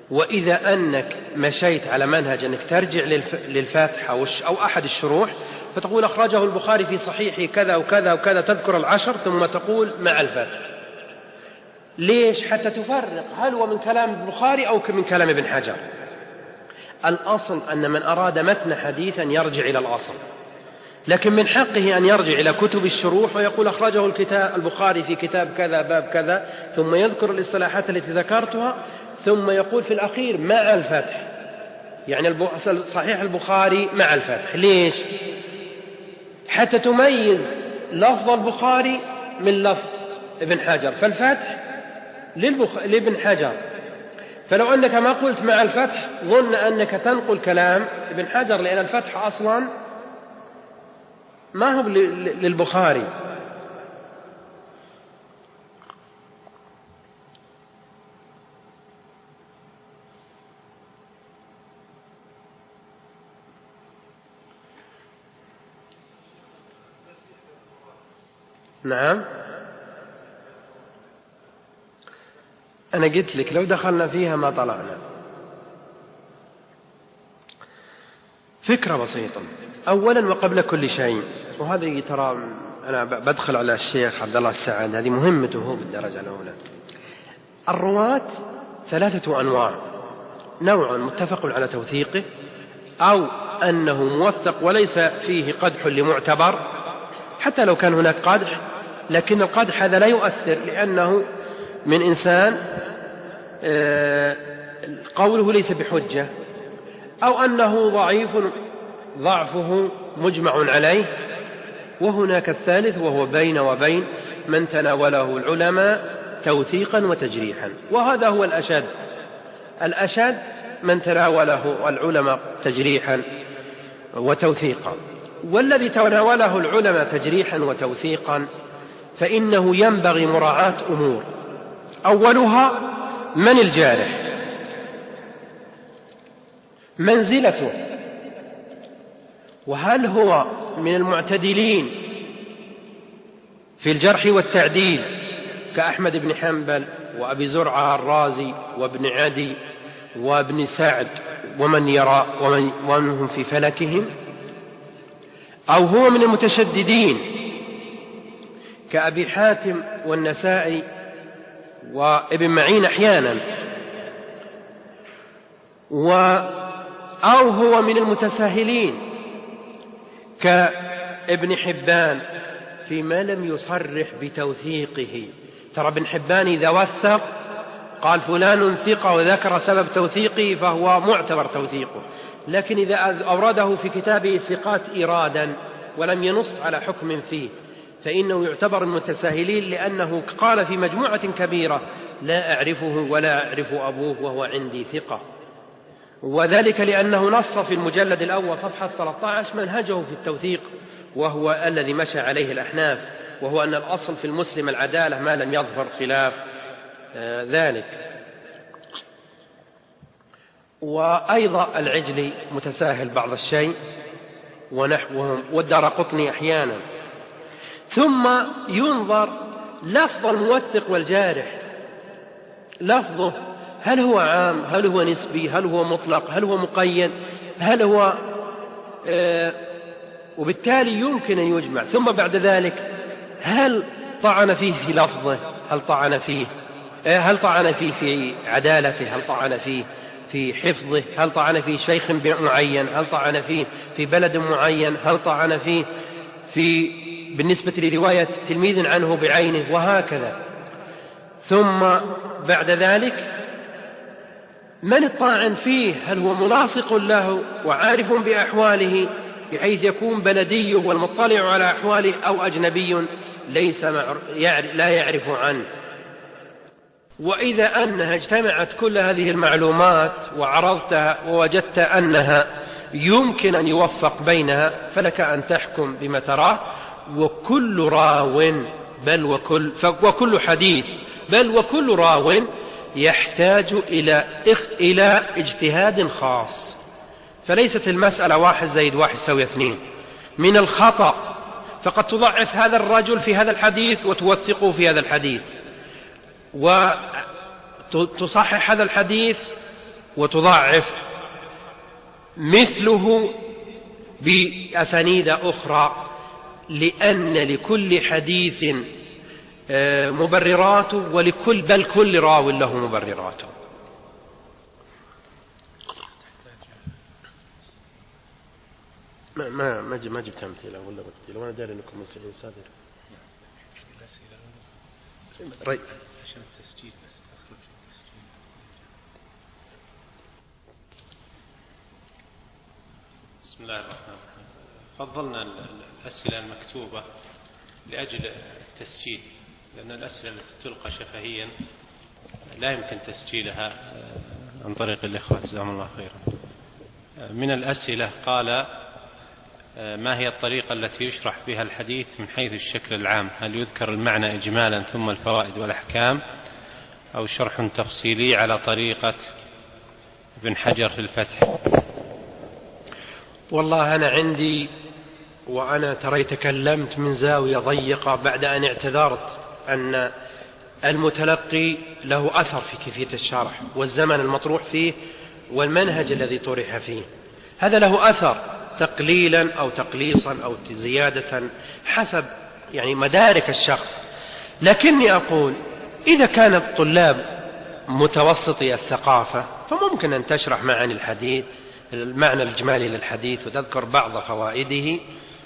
Speaker 2: وإذا أنك مشيت على منهج أنك ترجع للفاتحة أو أحد الشروح فتقول أخرجه البخاري في صحيحه كذا وكذا وكذا، تذكر العشر ثم تقول مع الفتح. ليش؟ حتى تفرق هل هو من كلام البخاري أو من كلام ابن حجر. الأصل أن من أراد متن حديثا يرجع إلى الأصل، لكن من حقه أن يرجع إلى كتب الشروح ويقول أخرجه البخاري في كتاب كذا باب كذا، ثم يذكر الاصطلاحات التي ذكرتها، ثم يقول في الأخير مع الفتح، يعني صحيح البخاري مع الفتح. ليش؟ حتى تميز لفظ البخاري من لفظ ابن حجر، فالفتح لابن حجر، فلو أنك ما قلت مع الفتح ظن أنك تنقل كلام ابن حجر، لأن الفتح أصلا ما هو للبخاري. نعم، أنا قلت لك لو دخلنا فيها ما طلعنا. فكرة بسيطة. أولا وقبل كل شيء، وهذه ترى أنا بدخل على الشيخ عبد الله السعد، هذه مهمته بالدرجة الأولى. الرواة ثلاثة أنواع: نوع متفق على توثيقه، أو أنه موثق وليس فيه قدح لمعتبر، حتى لو كان هناك قدح لكن القدح هذا لا يؤثر لأنه من إنسان قوله ليس بحجة، أو أنه ضعيف ضعفه مجمع عليه. وهناك الثالث وهو بين وبين من تناوله العلماء توثيقا وتجريحا، وهذا هو الأشد من تناوله العلماء تجريحا وتوثيقا. والذي تناوله العلماء تجريحا وتوثيقا فإنه ينبغي مراعاة أمور، أولها من الجارح، منزلته، وهل هو من المعتدلين في الجرح والتعديل كأحمد بن حنبل وأبي زرعة الرازي وابن عدي وابن سعد ومن يرى ومنهم في فلكهم، أو هو من المتشددين كأبي حاتم والنسائي وابن معين أحيانا، أو هو من المتساهلين كابن حبان فيما لم يصرح بتوثيقه. ترى ابن حبان إذا وثق قال فلان ثقة وذكر سبب توثيقه فهو معتبر توثيقه، لكن إذا أورده في كتابه الثقات إرادا ولم ينص على حكم فيه فإنه يعتبر من المتساهلين، لأنه قال في مجموعة كبيرة لا أعرفه ولا أعرف أبوه وهو عندي ثقة، وذلك لأنه نص في المجلد الأول صفحة 13 منهجه في التوثيق، وهو الذي مشى عليه الأحناف، وهو أن الأصل في المسلم العدالة ما لم يظهر خلاف ذلك. وأيضا العجلي متساهل بعض الشيء ونحوهم، والدارقطني أحيانا. ثم ينظر لفظ الموثق والجارح، لفظه هل هو عام، هل هو نسبي، هل هو مطلق، هل هو مقيد، هل هو وبالتالي يمكن أن يجمع. ثم بعد ذلك هل طعن فيه في لفظه، هل طعن فيه في عدالته، هل طعن فيه في حفظه، هل طعن فيه شيخ معين، هل طعن فيه في بلد معين، هل طعن فيه بالنسبة لرواية تلميذ عنه بعينه، وهكذا. ثم بعد ذلك من الطاعن فيه، هل هو ملاصق له وعارف بأحواله بحيث يكون بلدي والمطلع على أحواله، أو أجنبي لا يعرف عنه. وإذا أنها اجتمعت كل هذه المعلومات وعرضتها ووجدت أنها يمكن أن يوفق بينها فلك أن تحكم بما تراه. وكل راو وكل حديث وكل راو يحتاج إلى اجتهاد خاص، فليست المسألة 1 زائد 1 يساوي 2. من الخطأ فقد تضعف هذا الرجل في هذا الحديث وتوثقه في هذا الحديث، وتصحح هذا الحديث وتضعف مثله بأسانيد أخرى، لأن لكل حديث مبرراته، بل كل راو له مبرراته. ما جبت أمثلة ولا بدي، لو أنا داري أنكم مسلمين صادر رأي عشان التسجيل بس تخرج التسجيل.
Speaker 3: بسم الله الرحمن الرحيم. فضلنا الأسئلة المكتوبة لأجل التسجيل، لأن الأسئلة التي تلقى شفهيا لا يمكن تسجيلها عن طريق الإخوة، جزاهم الله خيرا. من الأسئلة قال: ما هي الطريقة التي يشرح بها الحديث من حيث الشكل العام؟ هل يذكر المعنى إجمالا ثم الفوائد والأحكام، أو شرح تفصيلي على طريقة ابن حجر في الفتح؟
Speaker 2: والله أنا عندي، وأنا ترى تكلمت من زاوية ضيقة بعد أن اعتذرت أن المتلقي له أثر في كيفية الشرح والزمن المطروح فيه والمنهج الذي طرح فيه، هذا له أثر تقليلا أو تقليصا أو زيادة حسب مدارك الشخص. لكني أقول إذا كان الطلاب متوسطي الثقافة فممكن أن تشرح معاني الحديث، المعنى الإجمالي للحديث، وتذكر بعض فوائده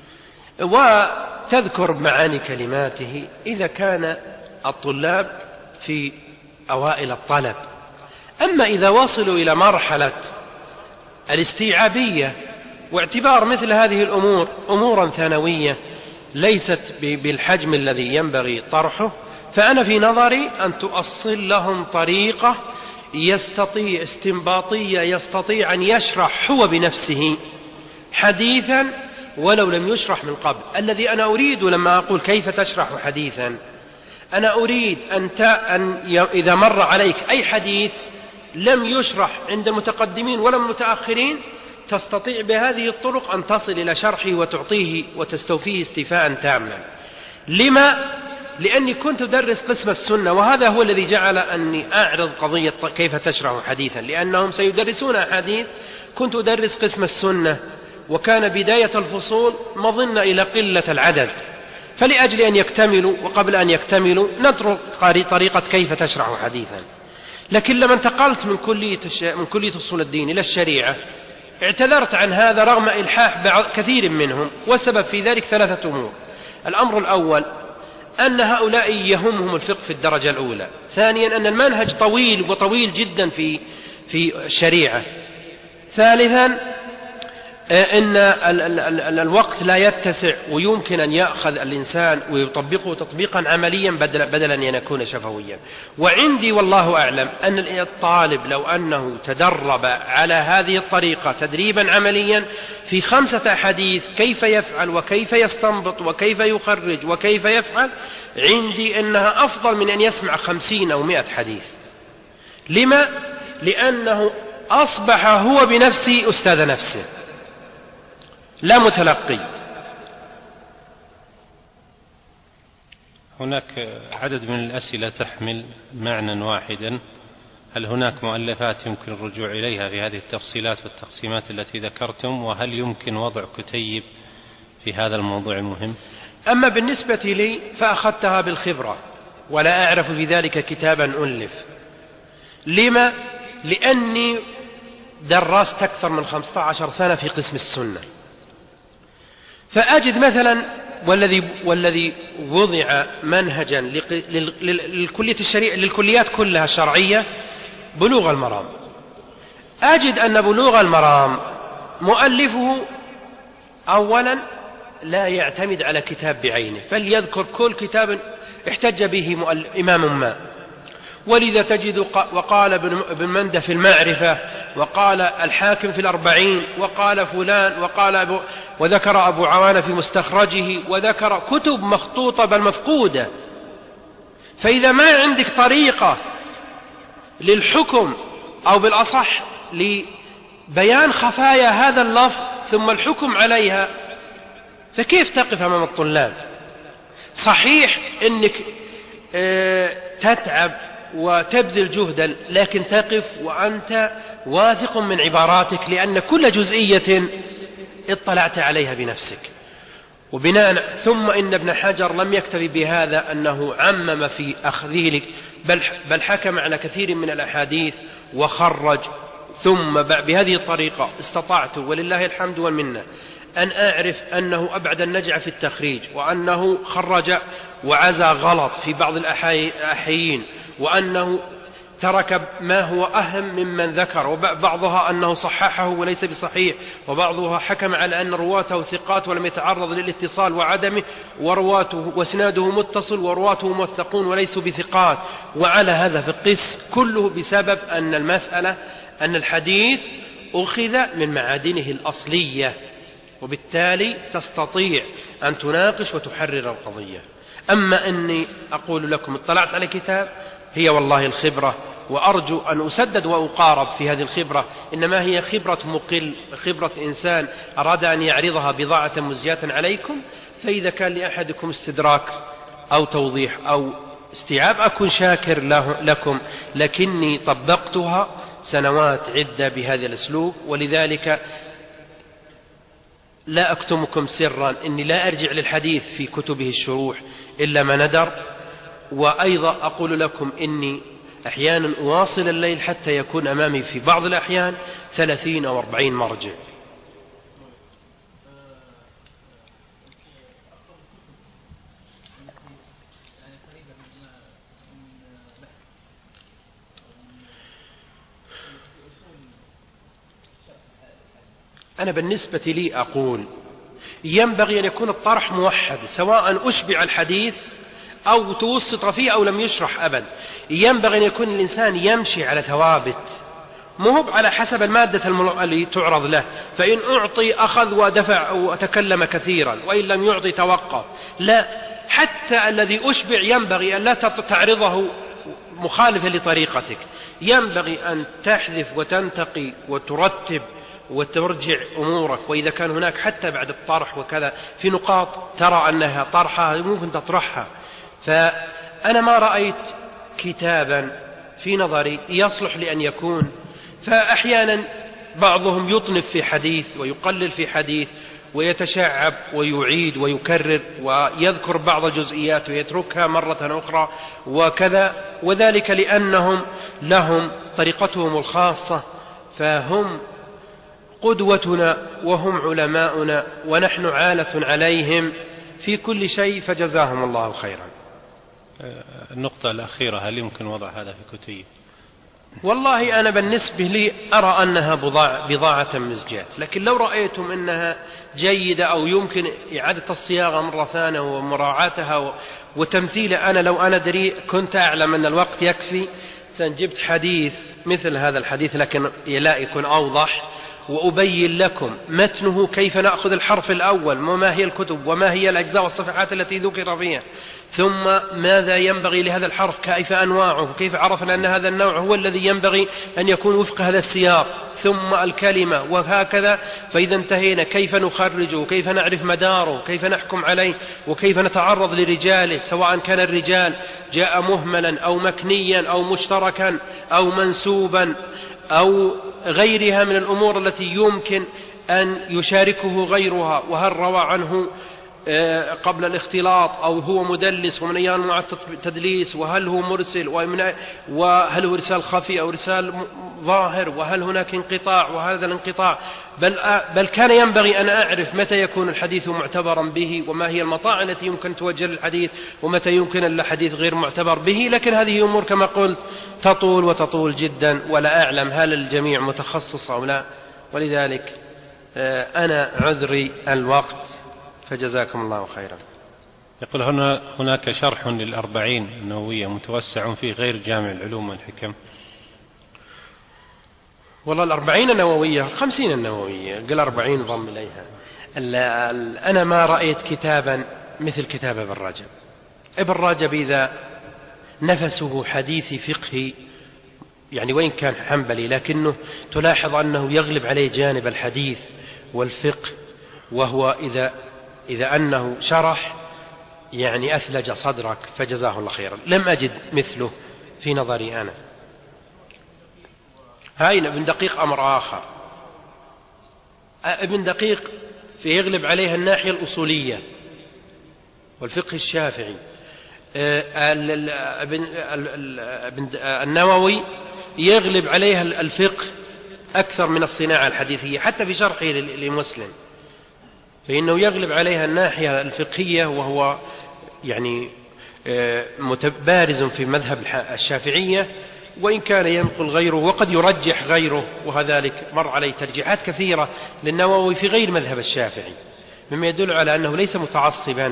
Speaker 2: وتذكر معاني كلماته إذا كان الطلاب في أوائل الطلب. أما إذا وصلوا إلى مرحلة الاستيعابية واعتبار مثل هذه الأمور أمورا ثانوية ليست بالحجم الذي ينبغي طرحه، فأنا في نظري أن تؤصل لهم طريقة استنباطية يستطيع أن يشرح هو بنفسه حديثا ولو لم يشرح من قبل. الذي أنا أريد لما أقول كيف تشرح حديثا، أنا أريد أن إذا مر عليك أي حديث لم يشرح عند المتقدمين ولا المتأخرين تستطيع بهذه الطرق أن تصل إلى شرحه وتعطيه وتستوفيه استيفاء تاما. لما؟ لأني كنت أدرس قسم السنة، وهذا هو الذي جعل أني أعرض قضية كيف تشرح حديثا، لأنهم سيدرسون حديث. كنت أدرس قسم السنة وكان بداية الفصول مظنة إلى قلة العدد، فلأجل أن يكتملوا وقبل أن يكتملوا نترك طريقة كيف تشرح حديثا. لكن لما انتقلت من كلية أصول الدين إلى الشريعة اعتذرت عن هذا رغم إلحاح كثير منهم، والسبب في ذلك 3 أمور. الأمر الأول أن هؤلاء يهمهم الفقه في الدرجة الأولى. ثانيا أن المنهج طويل جدا في الشريعة. ثالثا إن الوقت لا يتسع ويمكن أن يأخذ الإنسان ويطبقه تطبيقا عمليا بدلا أن يكون شفويا. وعندي والله أعلم أن الطالب لو أنه تدرب على هذه الطريقة تدريبا عمليا في 5 أحاديث كيف يفعل وكيف يستنبط وكيف يخرج وكيف يفعل، عندي أنها أفضل من أن يسمع 50 أو 100 حديث. لما؟ لأنه أصبح هو بنفسه أستاذ نفسه لا متلقي.
Speaker 3: هناك عدد من الأسئلة تحمل معنى واحدا. هل هناك مؤلفات يمكن الرجوع إليها في هذه التفصيلات والتقسيمات التي ذكرتم؟ وهل يمكن وضع كتيب في هذا الموضوع المهم؟
Speaker 2: أما بالنسبة لي فأخذتها بالخبرة ولا أعرف في ذلك كتابا ألف. لما؟ لأني درست أكثر من 15 سنة في قسم السنة، فأجد مثلا والذي وضع منهجا للكليات كلها الشرعية بلوغ المرام. أجد أن بلوغ المرام مؤلفه أولا لا يعتمد على كتاب بعينه، فليذكر كل كتاب احتج به إمام ما. ولذا تجد وقال ابن مندة في المعرفة، وقال الحاكم في 40، وقال فلان، وذكر أبو عوانة في مستخرجه، وذكر كتب مخطوطة بل مفقودة. فإذا ما عندك طريقة للحكم أو بالأصح لبيان خفايا هذا اللفظ ثم الحكم عليها، فكيف تقف أمام الطلاب؟ صحيح أنك تتعب وتبذل جهدا، لكن تقف وأنت واثق من عباراتك، لأن كل جزئية اطلعت عليها بنفسك. وبناء ثم إن ابن حجر لم يكتفي بهذا أنه عمم في أخذه بل حكم على كثير من الأحاديث وخرج. ثم بهذه الطريقة استطعت ولله الحمد والمنة أن أعرف أنه أبعد النجع في التخريج، وأنه خرج وعزى غلط في بعض الأحيين، وأنه ترك ما هو أهم ممن ذكر، وبعضها أنه صححه وليس بصحيح، وبعضها حكم على أن رواته ثقات ولم يتعرض للاتصال وعدمه، ورواته واسناده متصل ورواته موثقون وليسوا بثقات. وعلى هذا فقس كله بسبب أن المسألة أن الحديث أخذ من معادنه الأصلية، وبالتالي تستطيع أن تناقش وتحرر القضية. أما أني أقول لكم اطلعت على كتاب، هي والله الخبرة، وأرجو أن أسدد وأقارب في هذه الخبرة، إنما هي خبرة مقل، خبرة إنسان أراد أن يعرضها بضاعة مزجاة عليكم. فإذا كان لأحدكم استدراك أو توضيح أو استيعاب أكون شاكر لكم، لكني طبقتها سنوات عدة بهذا الأسلوب. ولذلك لا أكتمكم سرا إني لا أرجع للحديث في كتبه الشروح إلا ما ندر. وأيضا أقول لكم إني أحيانا أواصل الليل حتى يكون أمامي في بعض الأحيان 30 أو 40 مرجع. أنا بالنسبة لي أقول ينبغي أن يكون الطرح موحد، سواء أشبع الحديث أو توسط فيه أو لم يشرح أبدا. ينبغي أن يكون الإنسان يمشي على ثوابت، مو على حسب المادة اللي تعرض له، فإن أعطي أخذ ودفع وتكلم كثيرا، وإن لم يعطي توقف. لا، حتى الذي أشبع ينبغي أن لا تعرضه مخالفا لطريقتك، ينبغي أن تحذف وتنتقي وترتب وترجع أمورك. وإذا كان هناك حتى بعد الطرح وكذا في نقاط ترى أنها طرحها ممكن تطرحها. فأنا ما رأيت كتابا في نظري يصلح لأن يكون، فأحيانا بعضهم يطنف في حديث ويقلل في حديث ويتشعب ويعيد ويكرر ويذكر بعض الجزئيات ويتركها مرة أخرى وكذا، وذلك لأنهم لهم طريقتهم الخاصة، فهم قدوتنا وهم علماؤنا ونحن عالة عليهم في كل شيء، فجزاهم الله خيرا.
Speaker 3: النقطة الأخيرة، هل يمكن وضع هذا في كتيب؟
Speaker 2: والله أنا بالنسبة لي أرى أنها بضاعة مزجات، لكن لو رأيتم أنها جيدة أو يمكن إعادة الصياغة مرة ثانية ومراعاتها وتمثيلها، أنا لو أنا دري كنت أعلم أن الوقت يكفي جبت حديث مثل هذا الحديث، لكن لا يكون أوضح وأبين لكم متنه كيف نأخذ الحرف الأول وما هي الكتب وما هي الأجزاء والصفحات التي ذكر فيها، ثم ماذا ينبغي لهذا الحرف، كيف أنواعه، كيف عرفنا أن هذا النوع هو الذي ينبغي أن يكون وفق هذا السياق، ثم الكلمة وهكذا. فإذا انتهينا كيف نخرجه، كيف نعرف مداره، كيف نحكم عليه، وكيف نتعرض لرجاله، سواء كان الرجال جاء مهملا أو مكنيا أو مشتركا أو منسوبا أو غيرها من الأمور التي يمكن أن يشاركه غيرها، وهل روى عنه قبل الاختلاط أو هو مدلس ومن أيام مع التدليس، وهل هو مرسل وهل هو رسال خفي أو رسال ظاهر، وهل هناك انقطاع وهذا الانقطاع. بل كان ينبغي أن أعرف متى يكون الحديث معتبرا به، وما هي المطاعن التي يمكن توجه للحديث، ومتى يمكن الحديث غير معتبر به. لكن هذه أمور كما قلت تطول وتطول جدا، ولا أعلم هل الجميع متخصص أو لا، ولذلك أنا عذري الوقت، فجزاكم الله خيرا.
Speaker 3: يقول هناك شرح للأربعين النووية متوسع فيه غير جامع العلوم والحكم.
Speaker 2: والله 40 النووية 50 النووية، قل 40 ضم إليها. أنا ما رأيت كتابا مثل كتاب ابن رجب. ابن رجب إذا نفسه حديثي فقهي، يعني وإن كان حنبلي، لكنه تلاحظ أنه يغلب عليه جانب الحديث والفقه، وهو إذا أنه شرح يعني أثلج صدرك، فجزاه الله خيرا. لم أجد مثله في نظري أنا. هاي ابن دقيق أمر آخر. ابن دقيق فيغلب عليها الناحية الأصولية والفقه الشافعي. النووي يغلب عليها الفقه أكثر من الصناعة الحديثية، حتى في شرحه لمسلم فإنه يغلب عليها الناحية الفقهية، وهو يعني متبارز في مذهب الشافعية، وإن كان ينقل غيره وقد يرجح غيره، وهذلك مر عليه ترجيحات كثيرة للنووي في غير مذهب الشافعي، مما يدل على أنه ليس متعصبا.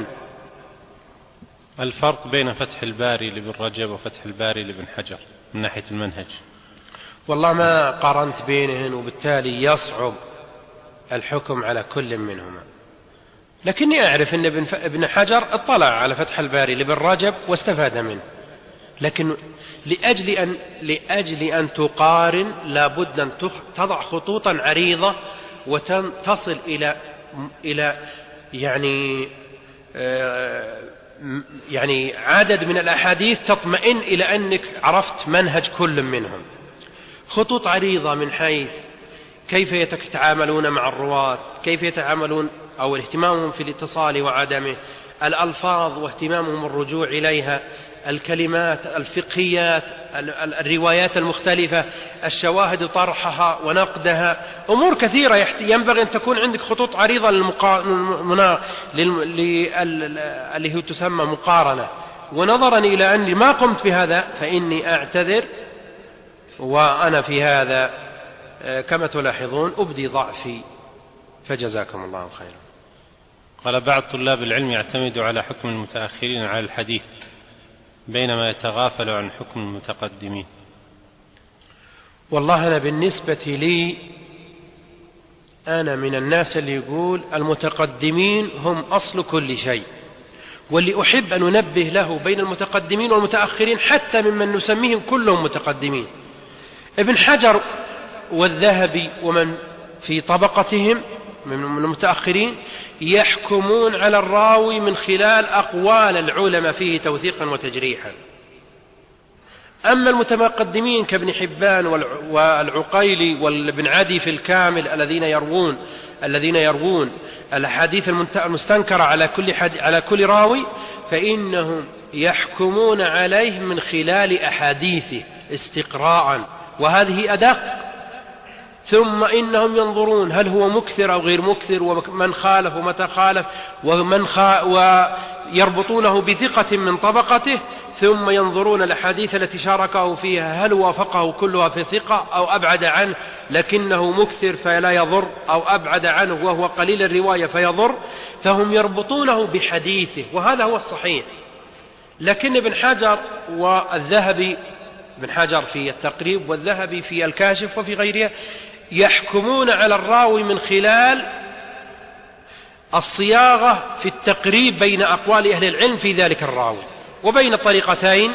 Speaker 3: الفرق بين فتح الباري لابن رجب وفتح الباري لابن حجر من ناحية المنهج؟
Speaker 2: والله ما قارنت بينهن، وبالتالي يصعب الحكم على كل منهما، لكني أعرف أن ابن حجر اطلع على فتح الباري لابن رجب واستفاد منه، لكن لأجل أن تقارن لابد أن تضع خطوطا عريضة وتصل إلى يعني عدد من الأحاديث تطمئن إلى أنك عرفت منهج كل منهم. خطوط عريضة من حيث كيف يتعاملون مع الرواة، كيف يتعاملون أو اهتمامهم في الاتصال وعدمه، الألفاظ واهتمامهم الرجوع إليها، الكلمات، الفقهيات، الروايات المختلفة، الشواهد طرحها ونقدها، أمور كثيرة ينبغي أن تكون عندك خطوط عريضة اللي هو تسمى مقارنة. ونظرا إلى أني ما قمت بهذا فإني أعتذر، وأنا في هذا كما تلاحظون أبدي ضعفي، فجزاكم الله خيرا.
Speaker 3: قال بعض طلاب العلم يعتمد على حكم المتأخرين على الحديث بينما يتغافل عن حكم المتقدمين.
Speaker 2: والله أنا بالنسبة لي أنا من الناس اللي يقول المتقدمين هم أصل كل شيء، واللي أحب أن أنبه له بين المتقدمين والمتأخرين حتى ممن نسميهم كلهم متقدمين. ابن حجر والذهبي ومن في طبقتهم من المتأخرين يحكمون على الراوي من خلال أقوال العلماء فيه توثيقا وتجريحا. أما المتقدمين كابن حبان والعقيلي والابن عدي في الكامل الذين يروون الأحاديث المستنكرة على كل راوي، فإنهم يحكمون عليه من خلال أحاديثه استقراء، وهذه أدق. ثم إنهم ينظرون هل هو مكثر أو غير مكثر، ومن خالف ومتى خالف، ويربطونه بثقة من طبقته، ثم ينظرون الأحاديث التي شاركه فيها هل وافقه كلها في ثقة أو أبعد عنه لكنه مكثر فلا يضر، أو أبعد عنه وهو قليل الرواية فيضر، فهم يربطونه بحديثه، وهذا هو الصحيح. لكن ابن حجر والذهبي، ابن حجر في التقريب والذهبي في الكاشف وفي غيرها، يحكمون على الراوي من خلال الصياغة في التقريب بين أقوال أهل العلم في ذلك الراوي، وبين الطريقتين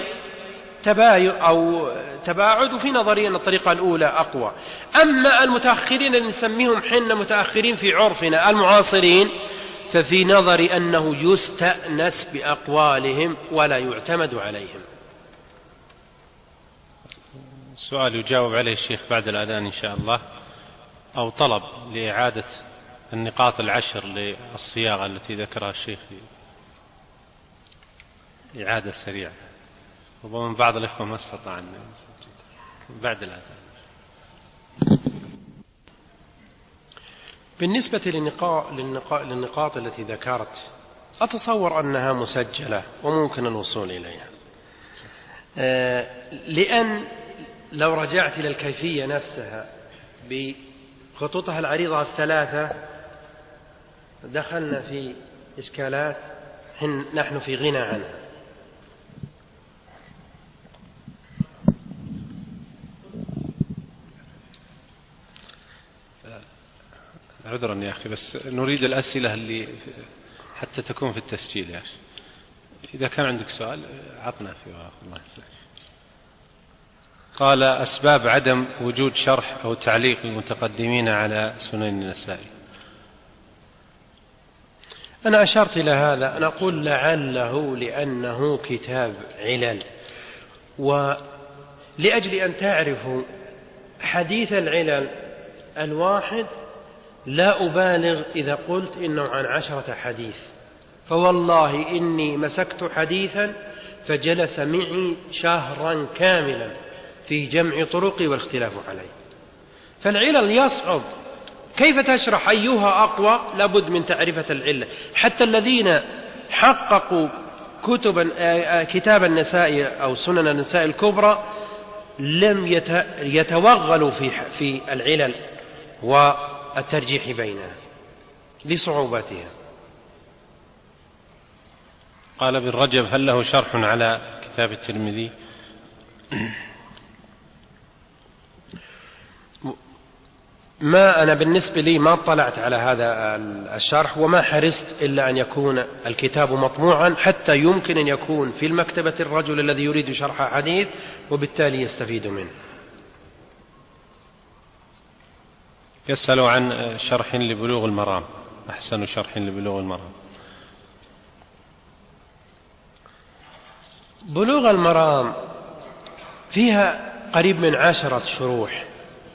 Speaker 2: تباعد، وفي نظري أن الطريقة الأولى أقوى. أما المتأخرين اللي نسميهم حنا متأخرين في عرفنا المعاصرين، ففي نظري أنه يستأنس بأقوالهم ولا يعتمد عليهم.
Speaker 3: سؤال يجاوب عليه الشيخ بعد الأذان إن شاء الله، أو طلب لإعادة النقاط 10 للصياغة التي ذكرها الشيخ، إعادة سريعة، ومن بعض الإخوة ما استطاع أن بعد الأذان.
Speaker 2: بالنسبة للنقاط التي ذكرت، أتصور أنها مسجلة وممكن الوصول إليها، لأن لو رجعت إلى الكيفية نفسها بخطوطها العريضة الثلاثة دخلنا في إشكالات نحن في غنى عنها.
Speaker 3: عذرا يا أخي، بس نريد الأسئلة اللي حتى تكون في التسجيل يا أخي. إذا كان عندك سؤال عطنا فيه الله يسلمك. قال أسباب عدم وجود شرح أو تعليق للمتقدمين على سنن النسائي.
Speaker 2: أنا أشرت إلى هذا، أنا أقول لعله لأنه كتاب علل، ولأجل أن تعرفوا حديث العلل الواحد لا أبالغ إذا قلت إنه عن 10 حديث، فوالله إني مسكت حديثا فجلس معي شهرا كاملا في جمع طرقي والاختلاف عليه. فالعلل يصعب، كيف تشرح أيها أقوى؟ لابد من تعرفة العلة. حتى الذين حققوا كتاب النساء أو سنن النساء الكبرى لم يتوغلوا في العلل والترجيح بينها لصعوبتها.
Speaker 3: قال ابن رجب: هل له شرح على كتاب الترمذي؟
Speaker 2: أنا بالنسبة لي ما اطلعت على هذا الشرح، وما حرصت إلا أن يكون الكتاب مطبوعا حتى يمكن أن يكون في المكتبة الرجل الذي يريد شرح حديث، وبالتالي يستفيد منه.
Speaker 3: يسأل عن شرح لبلوغ المرام، أحسن شرح لبلوغ المرام.
Speaker 2: بلوغ المرام فيها قريب من 10 شروح،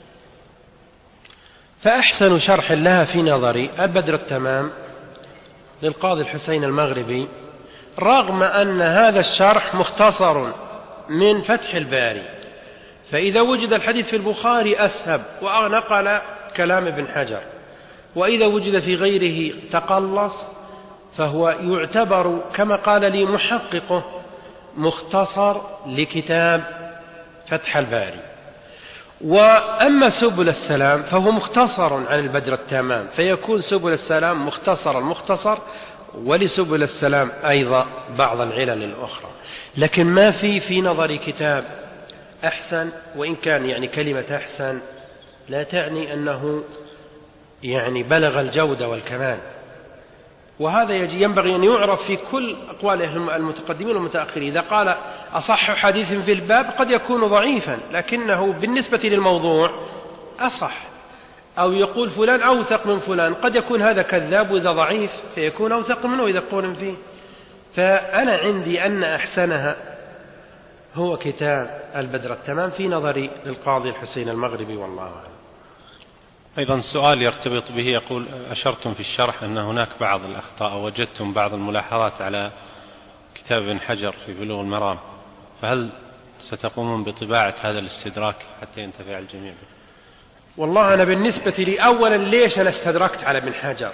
Speaker 2: فأحسن شرح لها في نظري البدر التمام للقاضي الحسين المغربي، رغم أن هذا الشرح مختصر من فتح الباري، فإذا وجد الحديث في البخاري أسهب ونقل كلام ابن حجر، وإذا وجد في غيره تقلص، فهو يعتبر كما قال لي محققه مختصر لكتاب فتح الباري. وأما سبل السلام فهو مختصر عن البدر التمام، فيكون سبل السلام مختصر، ولسبل السلام أيضا بعض العلل الأخرى. لكن ما في نظري كتاب أحسن، وإن كان يعني كلمة أحسن لا تعني أنه يعني بلغ الجودة والكمال، وهذا ينبغي أن يعرف في كل أقوال المتقدمين والمتأخرين. إذا قال أصح حديث في الباب قد يكون ضعيفا، لكنه بالنسبة للموضوع أصح، أو يقول فلان أوثق من فلان، قد يكون هذا كذاب، وإذا ضعيف فيكون أوثق منه إذا قول فيه. فأنا عندي أن أحسنها هو كتاب البدر التمام في نظري للقاضي الحسين المغربي، والله أعلم.
Speaker 3: أيضا السؤال يرتبط به، يقول: أشرتم في الشرح أن هناك بعض الأخطاء، وجدتم بعض الملاحظات على كتاب ابن حجر في بلوغ المرام، فهل ستقومون بطباعة هذا الاستدراك حتى ينتفع الجميع به؟
Speaker 2: والله أنا بالنسبة لي أولا ليش أنا استدركت على ابن حجر؟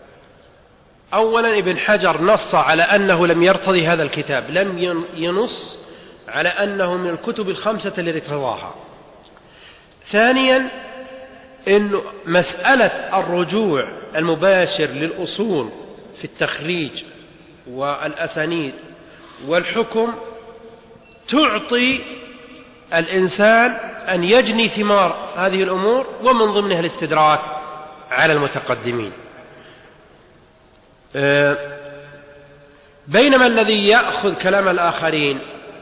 Speaker 2: أولا ابن حجر نص على أنه لم يرتضي هذا الكتاب، لم ينص على أنه من الكتب ال5 التي ارتضاها. ثانيا إن مسألة الرجوع المباشر للأصول في التخريج والأسانيد والحكم تعطي الإنسان أن يجني ثمار هذه الأمور، ومن ضمنها الاستدراك على المتقدمين. بينما الذي يأخذ كلام الآخرين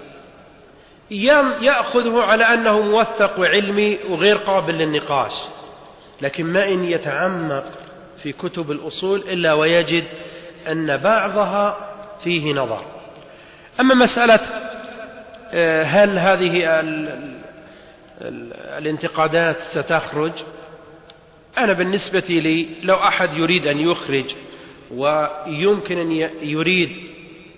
Speaker 2: يأخذه على أنه موثق وعلمي وغير قابل للنقاش، لكن ما إن يتعمق في كتب الأصول إلا ويجد أن بعضها فيه نظر. أما مسألة هل هذه الانتقادات ستخرج، أنا بالنسبة لي لو أحد يريد أن يخرج ويمكن أن يريد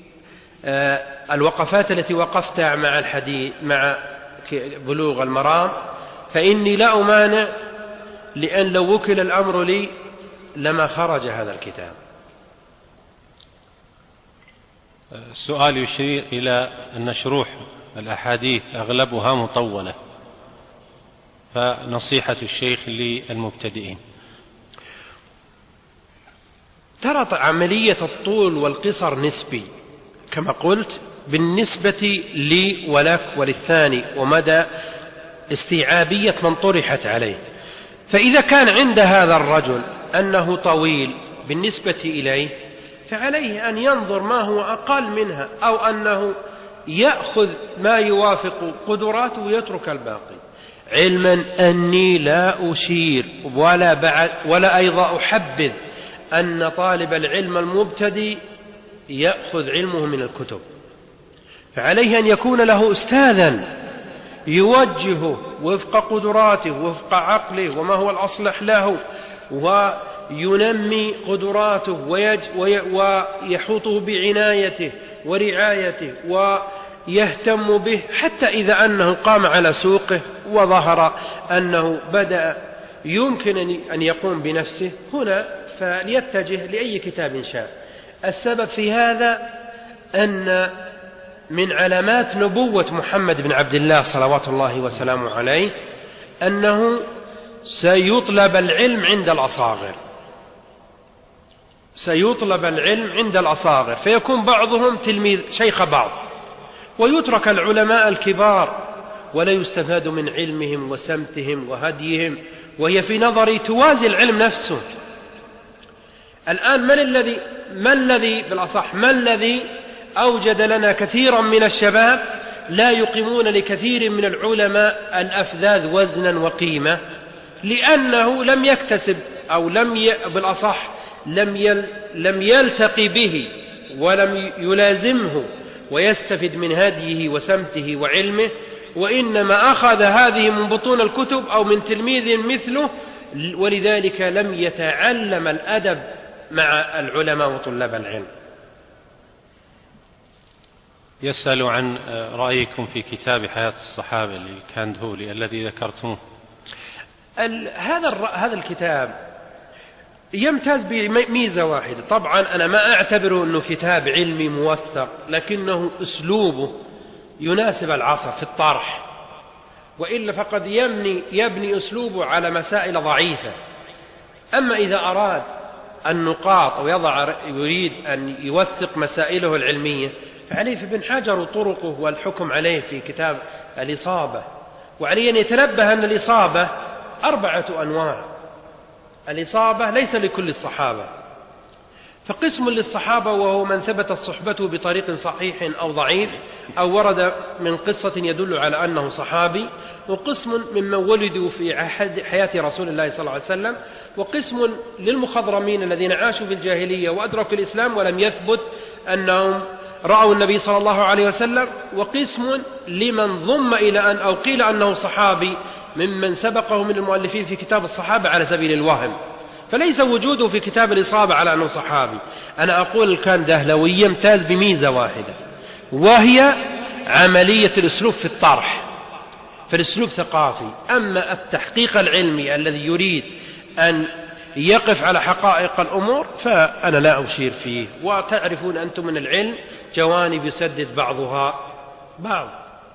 Speaker 2: الوقفات التي وقفتها مع الحديث مع بلوغ المرام، فإني لا أمانع، لأن لو وكل الأمر لي لما خرج هذا الكتاب.
Speaker 3: السؤال يشير إلى أن شروح الأحاديث أغلبها مطولة، فنصيحة الشيخ للمبتدئين.
Speaker 2: ترى عملية الطول والقصر نسبي كما قلت بالنسبة لي ولك وللثاني، ومدى استيعابية من طرحت عليه. فإذا كان عند هذا الرجل أنه طويل بالنسبة إليه، فعليه أن ينظر ما هو أقل منها، أو أنه يأخذ ما يوافق قدراته ويترك الباقي، علما أني لا أشير ولا أيضا أحبذ أن طالب العلم المبتدئ يأخذ علمه من الكتب، فعليه أن يكون له أستاذا يوجهه وفق قدراته وفق عقله وما هو الأصلح له، وينمي قدراته ويحوطه بعنايته ورعايته ويهتم به، حتى إذا أنه قام على سوقه وظهر أنه بدأ يمكن أن يقوم بنفسه هنا، فليتجه لأي كتاب شاء. السبب في هذا أن من علامات نبوة محمد بن عبد الله صلوات الله وسلامه عليه أنه سيطلب العلم عند الأصاغر، سيطلب العلم عند الأصاغر، فيكون بعضهم تلميذ شيخ بعض، ويترك العلماء الكبار ولا يستفاد من علمهم وسمتهم وهديهم، وهي في نظري توازي العلم نفسه. الآن ما الذي أوجد لنا كثيرا من الشباب لا يقيمون لكثير من العلماء الأفذاذ وزنا وقيمة؟ لأنه لم يكتسب أو لم يلتقي به ولم يلازمه ويستفد من هديه وسمته وعلمه، وإنما أخذ هذه من بطون الكتب أو من تلميذ مثله، ولذلك لم يتعلم الأدب مع العلماء وطلاب العلم.
Speaker 3: يسأل عن رأيكم في كتاب حياة الصحابة للكاندهولي الذي ذكرتموه.
Speaker 2: هذا الكتاب يمتاز بميزة واحدة. طبعا أنا ما أعتبره أنه كتاب علمي موثق، لكنه أسلوبه يناسب العصر في الطرح، وإلا فقد يبني أسلوبه على مسائل ضعيفة. أما إذا أراد النقاط أو يريد أن يوثق مسائله العلمية فعليه في ابن حجر وطرقه والحكم عليه في كتاب الإصابة، وعليه أن يتنبه أن الإصابة 4 أنواع. الإصابة ليس لكل الصحابة، فقسم للصحابة وهو من ثبت صحبته بطريق صحيح أو ضعيف أو ورد من قصة يدل على أنه صحابي، وقسم ممن ولدوا في حياة رسول الله صلى الله عليه وسلم، وقسم للمخضرمين الذين عاشوا في الجاهلية وأدركوا الإسلام ولم يثبت أنهم رأوا النبي صلى الله عليه وسلم، وقسم لمن ضم إلى أن أو قيل أنه صحابي ممن سبقه من المؤلفين في كتاب الصحابة على سبيل الوهم، فليس وجوده في كتاب الإصابة على أنه صحابي. أنا أقول كان دهلوي يمتاز بميزة واحدة، وهي عملية الأسلوب في الطرح، فالأسلوب ثقافي. أما التحقيق العلمي الذي يريد أن يقف على حقائق الأمور فأنا لا أشير فيه، وتعرفون أنتم من العلم جوانب يسدد بعضها بعض.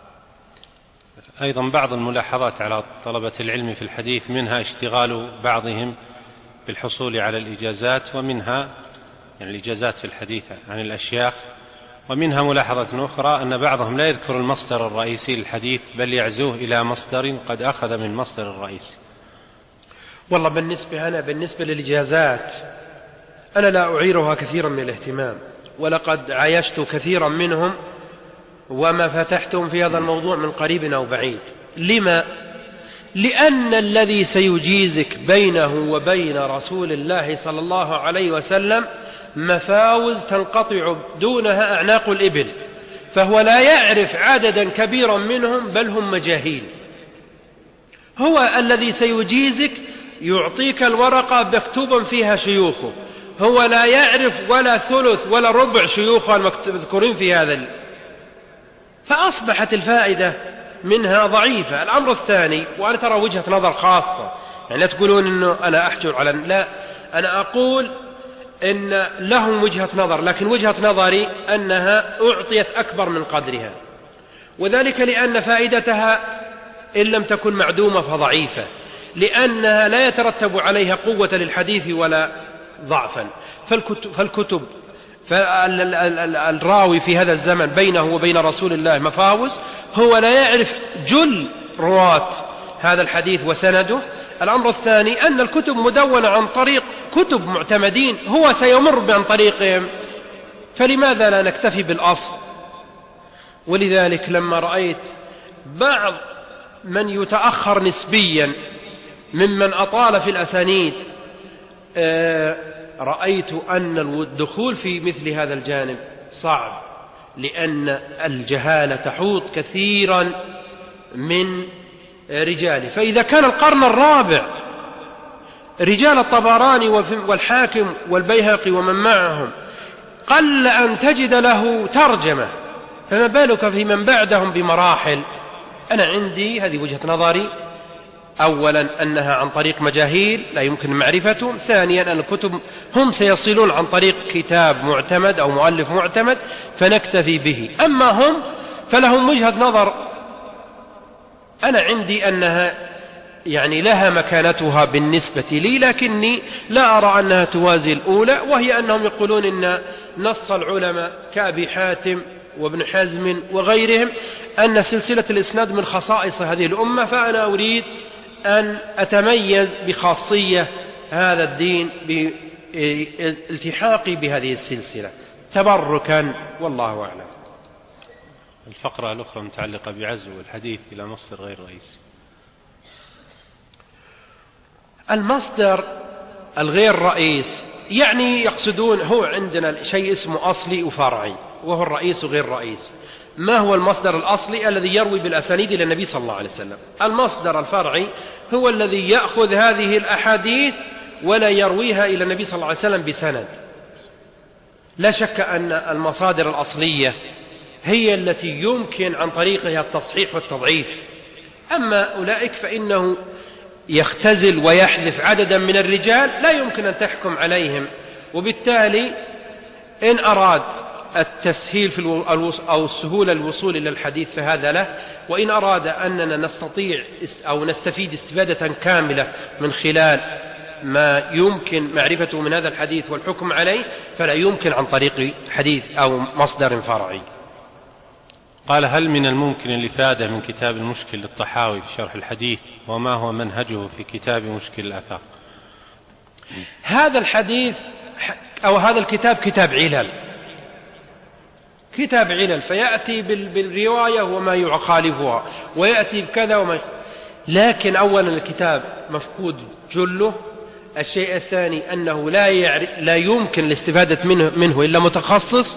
Speaker 3: أيضا بعض الملاحظات على طلبة العلم في الحديث، منها اشتغال بعضهم بالحصول على الإجازات، ومنها يعني الإجازات في الحديث عن الأشياخ، ومنها ملاحظة أخرى أن بعضهم لا يذكر المصدر الرئيسي للحديث بل يعزوه إلى مصدر قد أخذ من المصدر الرئيسي.
Speaker 2: والله بالنسبة للإجازات أنا لا أعيرها كثيرا من الاهتمام، ولقد عايشت كثيرا منهم وما فتحتم في هذا الموضوع من قريب أو بعيد. لما؟ لأن الذي سيجيزك بينه وبين رسول الله صلى الله عليه وسلم مفاوز تنقطع دونها أعناق الإبل، فهو لا يعرف عددا كبيرا منهم بل هم مجاهيل. هو الذي سيجيزك يعطيك الورقة مكتوبا فيها شيوخه، هو لا يعرف ولا ثلث ولا ربع شيوخه المذكورين في هذا، فأصبحت الفائدة منها ضعيفة. الأمر الثاني، وأنا ترى وجهة نظر خاصة، يعني لا تقولون أنه أنا أحجر على، لا، أنا أقول إن لهم وجهة نظر، لكن وجهة نظري أنها أعطيت أكبر من قدرها، وذلك لأن فائدتها إن لم تكن معدومة فضعيفة، لأنها لا يترتب عليها قوة للحديث ولا ضعفا. فالكتب فالراوي في هذا الزمن بينه وبين رسول الله مفاوز، هو لا يعرف جل رواة هذا الحديث وسنده. الأمر الثاني أن الكتب مدونة عن طريق كتب معتمدين هو سيمر عن طريقهم، فلماذا لا نكتفي بالأصل؟ ولذلك لما رأيت بعض من يتأخر نسبيا ممن أطال في الأسانيد رأيت أن الدخول في مثل هذا الجانب صعب، لأن الجهالة تحوط كثيرا من رجاله. فإذا كان القرن الرابع رجال الطبراني والحاكم والبيهقي ومن معهم قل أن تجد له ترجمة، فما بالك في من بعدهم بمراحل. أنا عندي هذه وجهة نظري، أولا أنها عن طريق مجاهيل لا يمكن معرفتهم، ثانيا أن الكتب هم سيصلون عن طريق كتاب معتمد أو مؤلف معتمد فنكتفي به، أما هم فلهم وجهة نظر أنا عندي أنها يعني لها مكانتها بالنسبة لي، لكني لا أرى أنها توازي الأولى، وهي أنهم يقولون إن نص العلماء كأبي حاتم وابن حزم وغيرهم أن سلسلة الإسناد من خصائص هذه الأمة، فأنا أريد أن أتميز بخاصية هذا الدين بالتحاقي بهذه السلسلة تبركا، والله أعلم.
Speaker 3: الفقرة الأخرى متعلقة بعزو الحديث إلى مصدر غير رئيسي.
Speaker 2: المصدر الغير رئيس يعني يقصدون هو عندنا شيء اسمه أصلي وفرعي، وهو الرئيس وغير رئيس. ما هو المصدر الأصلي؟ الذي يروي بالأسانيد إلى النبي صلى الله عليه وسلم. المصدر الفرعي هو الذي يأخذ هذه الأحاديث ولا يرويها إلى النبي صلى الله عليه وسلم بسند. لا شك أن المصادر الأصلية هي التي يمكن عن طريقها التصحيح والتضعيف، أما أولئك فإنه يختزل ويحذف عددا من الرجال لا يمكن أن تحكم عليهم، وبالتالي إن أراد التسهيل في أو السهولة الوصول إلى الحديث فهذا له، وإن أراد أننا نستطيع أو نستفيد استفادة كاملة من خلال ما يمكن معرفته من هذا الحديث والحكم عليه فلا يمكن عن طريق حديث أو مصدر فرعي.
Speaker 3: قال: هل من الممكن الإفادة من كتاب المشكل للطحاوي في شرح الحديث، وما هو منهجه في كتاب مشكل الآفاق؟
Speaker 2: هذا الحديث أو هذا الكتاب كتاب علل فيأتي بالرواية وما يخالفها، ويأتي بكذا وما لكن أولا الكتاب مفقود جله. الشيء الثاني أنه لا يمكن الاستفادة منه إلا متخصص،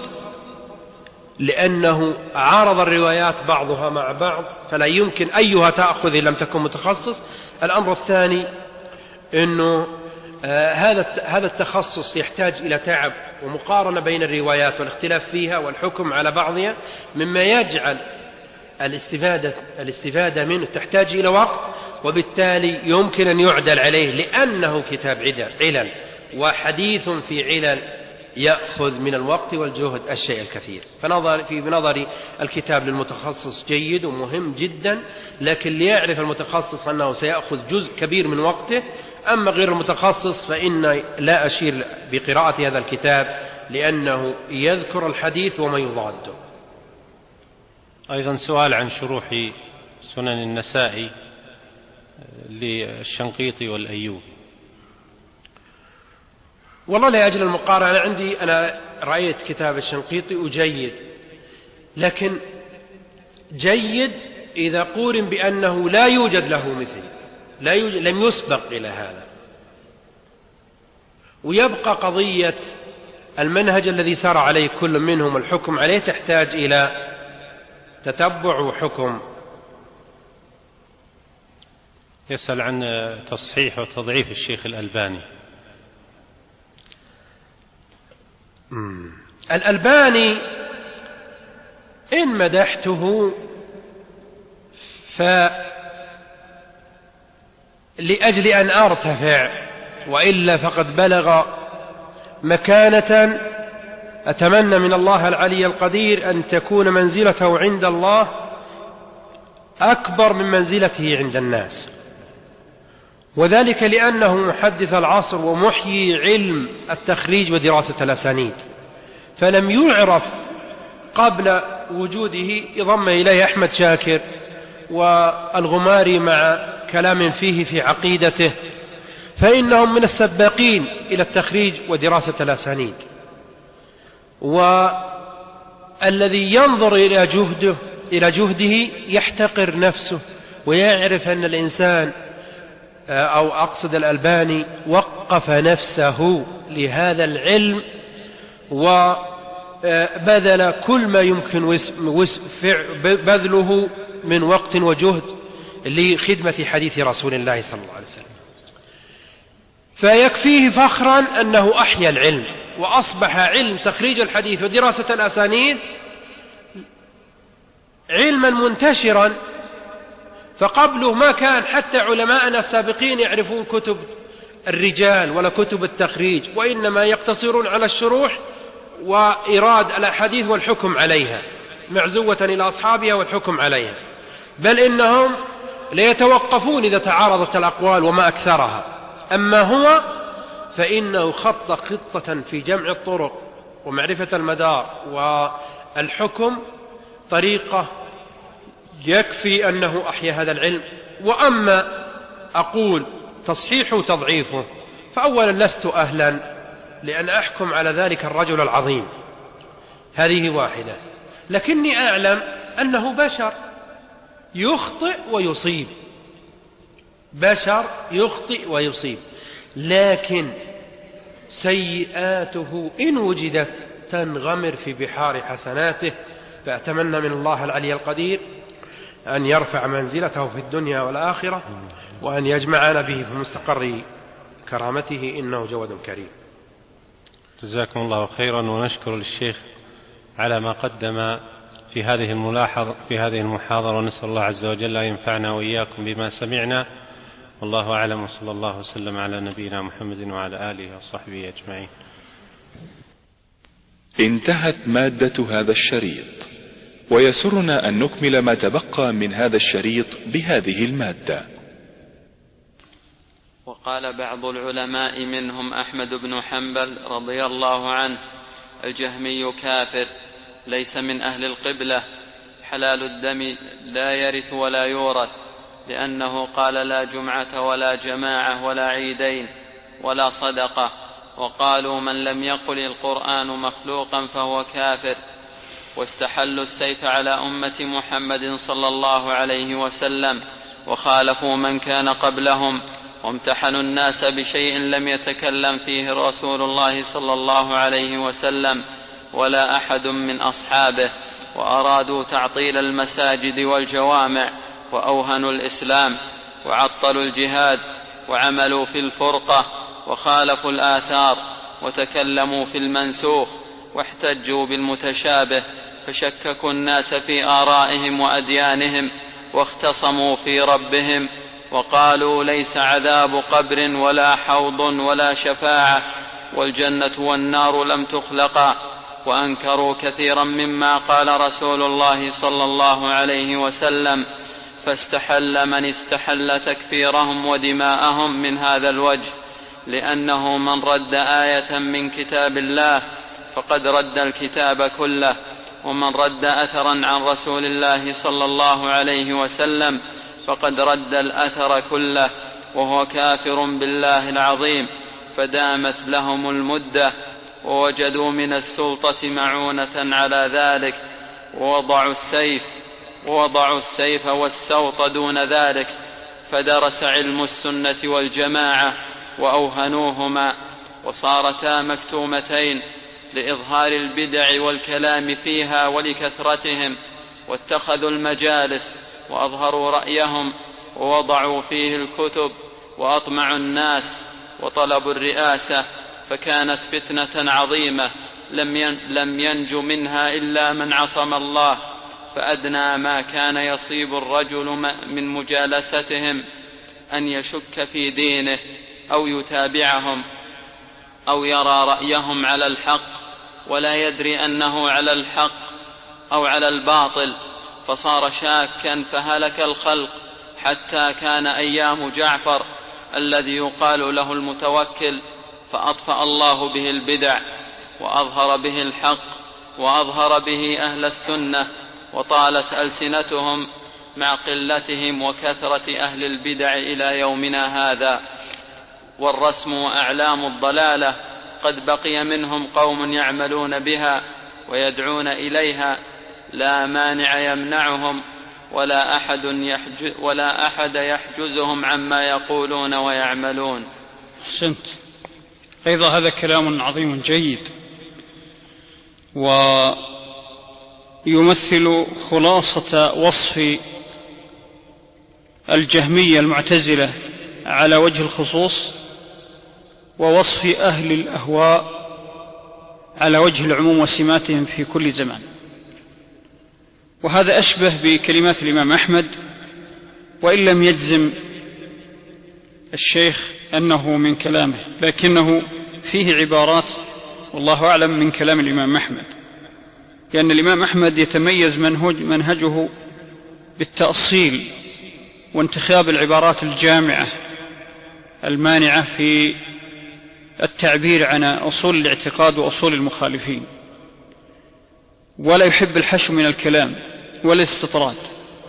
Speaker 2: لأنه عارض الروايات بعضها مع بعض، فلا يمكن أيها تأخذ إن لم تكن متخصص. الأمر الثاني أنه هذا التخصص يحتاج إلى تعب ومقارنة بين الروايات والاختلاف فيها والحكم على بعضها، مما يجعل الاستفادة منه تحتاج إلى وقت، وبالتالي يمكن أن يعدل عليه لأنه كتاب علل، وحديث في علل يأخذ من الوقت والجهد الشيء الكثير. في بنظري الكتاب للمتخصص جيد ومهم جدا، لكن ليعرف المتخصص أنه سيأخذ جزء كبير من وقته. أما غير المتخصص فإن لا أشير بقراءة هذا الكتاب لأنه يذكر الحديث وما يضاده.
Speaker 3: أيضا سؤال عن شروح سنن النسائي للشنقيطي والأيوب.
Speaker 2: والله لا أجل المقارنة، أنا رأيت كتاب الشنقيطي وجيد، لكن جيد إذا قورن بأنه لا يوجد له مثل، لم يسبق إلى هذا. ويبقى قضية المنهج الذي سار عليه كل منهم الحكم عليه تحتاج إلى تتبع وحكم.
Speaker 3: يسأل عن تصحيح وتضعيف الشيخ الألباني.
Speaker 2: الألباني إن مدحته لأجل أن أرتفع، وإلا فقد بلغ مكانة أتمنى من الله العلي القدير أن تكون منزلته عند الله أكبر من منزلته عند الناس، وذلك لأنه محدث العصر ومحيي علم التخريج ودراسة الأسانيد، فلم يعرف قبل وجوده يضم إليه أحمد شاكر والغماري مع كلام فيه في عقيدته، فإنهم من السباقين إلى التخريج ودراسة الأسانيد. والذي ينظر إلى جهده يحتقر نفسه، ويعرف أن الإنسان أو أقصد الألباني وقف نفسه لهذا العلم وبذل كل ما يمكن بذله من وقت وجهد لخدمة حديث رسول الله صلى الله عليه وسلم. فيكفيه فخرا أنه أحيا العلم، وأصبح علم تخريج الحديث ودراسة الأسانيد علما منتشرا. فقبله ما كان حتى علماءنا السابقين يعرفون كتب الرجال ولا كتب التخريج، وإنما يقتصرون على الشروح وإيراد الأحاديث والحكم عليها، معزوة إلى أصحابها والحكم عليها، بل إنهم ليتوقفون إذا تعارضت الأقوال وما أكثرها. أما هو فإنه خط خطة في جمع الطرق ومعرفة المدار والحكم طريقة يكفي أنه أحيا هذا العلم. وأما أقول تصحيحه وتضعيفه، فأولا لست أهلا لأن أحكم على ذلك الرجل العظيم، هذه واحدة، لكني أعلم أنه بشر يخطئ ويصيب، بشر يخطئ ويصيب، لكن سيئاته إن وجدت تنغمر في بحار حسناته. فأتمنى من الله العلي القدير أن يرفع منزلته في الدنيا والآخرة، وأن يجمعنا به في مستقر كرامته، إنه جواد كريم.
Speaker 3: جزاكم الله خيرا، ونشكر للشيخ على ما قدم في هذه المحاضرة، ونسأل الله عز وجل أن ينفعنا وإياكم بما سمعنا، والله أعلم، وصلى الله وسلم على نبينا محمد وعلى آله وصحبه أجمعين.
Speaker 4: انتهت مادة هذا الشريط، ويسرنا أن نكمل ما تبقى من هذا الشريط بهذه المادة.
Speaker 5: وقال بعض العلماء منهم أحمد بن حنبل رضي الله عنه: الجهمي كافر، ليس من أهل القبلة، حلال الدم، لا يرث ولا يورث، لأنه قال: لا جمعة ولا جماعة ولا عيدين ولا صدقة. وقالوا: من لم يقل القرآن مخلوقا فهو كافر. واستحلوا السيف على أمة محمد صلى الله عليه وسلم، وخالفوا من كان قبلهم، وامتحنوا الناس بشيء لم يتكلم فيه رسول الله صلى الله عليه وسلم ولا أحد من أصحابه، وأرادوا تعطيل المساجد والجوامع، وأوهنوا الإسلام، وعطلوا الجهاد، وعملوا في الفرقة، وخالفوا الآثار، وتكلموا في المنسوخ، واحتجوا بالمتشابه، فشككوا الناس في آرائهم وأديانهم، واختصموا في ربهم، وقالوا: ليس عذاب قبر ولا حوض ولا شفاعة، والجنة والنار لم تخلقا. وأنكروا كثيرا مما قال رسول الله صلى الله عليه وسلم، فاستحل من استحل تكفيرهم ودماءهم من هذا الوجه، لأنه من رد آية من كتاب الله فقد رد الكتاب كله، ومن رد أثرا عن رسول الله صلى الله عليه وسلم فقد رد الأثر كله، وهو كافر بالله العظيم. فدامت لهم المدة، ووجدوا من السلطة معونة على ذلك، ووضعوا السيف والسوط دون ذلك، فدرس علم السنة والجماعة وأوهنوهما، وصارتا مكتومتين لإظهار البدع والكلام فيها ولكثرتهم، واتخذوا المجالس وأظهروا رأيهم، ووضعوا فيه الكتب، وأطمعوا الناس، وطلبوا الرئاسة، فكانت فتنة عظيمة لم ينج منها إلا من عصم الله. فأدنى ما كان يصيب الرجل من مجالستهم أن يشك في دينه، أو يتابعهم، أو يرى رأيهم على الحق ولا يدري أنه على الحق أو على الباطل، فصار شاكا فهلك الخلق، حتى كان أيام جعفر الذي يقال له المتوكل، فأطفأ الله به البدع، وأظهر به الحق، وأظهر به أهل السنة، وطالت ألسنتهم مع قلتهم وكثرة أهل البدع إلى يومنا هذا. والرسم وأعلام الضلالة قد بقي منهم قوم يعملون بها ويدعون إليها، لا مانع يمنعهم، ولا أحد يحجزهم عما يقولون ويعملون.
Speaker 6: أحسنت. أيضا هذا كلام عظيم جيد، ويمثل خلاصة وصف الجهمية المعتزلة على وجه الخصوص ووصف أهل الأهواء على وجه العموم وسماتهم في كل زمان. وهذا أشبه بكلمات الإمام أحمد، وإن لم يجزم الشيخ أنه من كلامه، لكنه فيه عبارات والله أعلم من كلام الإمام أحمد، لأن الإمام أحمد يتميز منهجه بالتأصيل وانتخاب العبارات الجامعة المانعة في التعبير عن أصول الاعتقاد وأصول المخالفين، ولا يحب الحشو من الكلام ولا الاستطراد.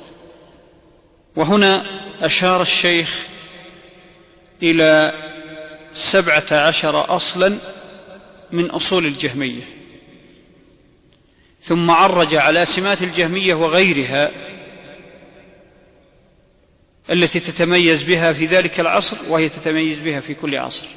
Speaker 6: وهنا أشار الشيخ إلى 17 أصلا من أصول الجهمية، ثم عرج على سمات الجهمية وغيرها التي تتميز بها في ذلك العصر، وهي تتميز بها في كل عصر.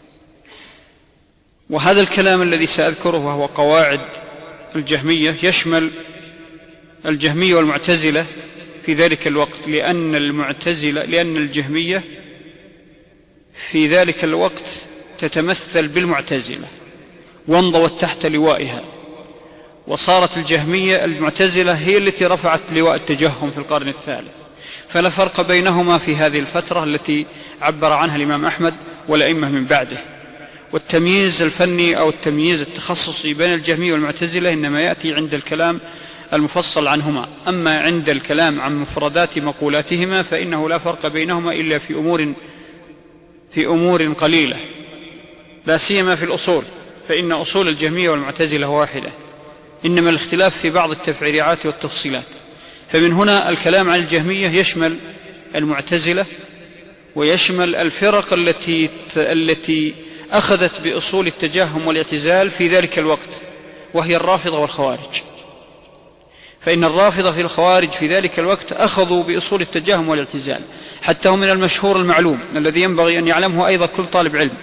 Speaker 6: وهذا الكلام الذي سأذكره وهو قواعد الجهمية يشمل الجهمية والمعتزلة في ذلك الوقت، لأن الجهمية في ذلك الوقت تتمثل بالمعتزلة وانضوت تحت لوائها، وصارت المعتزلة هي التي رفعت لواء التجهم في القرن الثالث. فلا فرق بينهما في هذه الفترة التي عبر عنها الإمام أحمد والأئمة من بعده. والتمييز الفني أو التمييز التخصصي بين الجهمية والمعتزلة إنما يأتي عند الكلام المفصل عنهما، أما عند الكلام عن مفردات مقولاتهما فإنه لا فرق بينهما إلا في أمور قليلة، لا سيما في الأصول، فإن أصول الجهمية والمعتزلة واحدة، إنما الاختلاف في بعض التفريعات والتفصيلات. فمن هنا الكلام عن الجهمية يشمل المعتزلة ويشمل الفرق التي أخذت بأصول التجهم والاعتزال في ذلك الوقت، وهي الرافضة والخوارج. فإن الرافضة في الخوارج في ذلك الوقت أخذوا بأصول التجهم والاعتزال، حتى هم من المشهور المعلوم الذي ينبغي أن يعلمه أيضا كل طالب علم،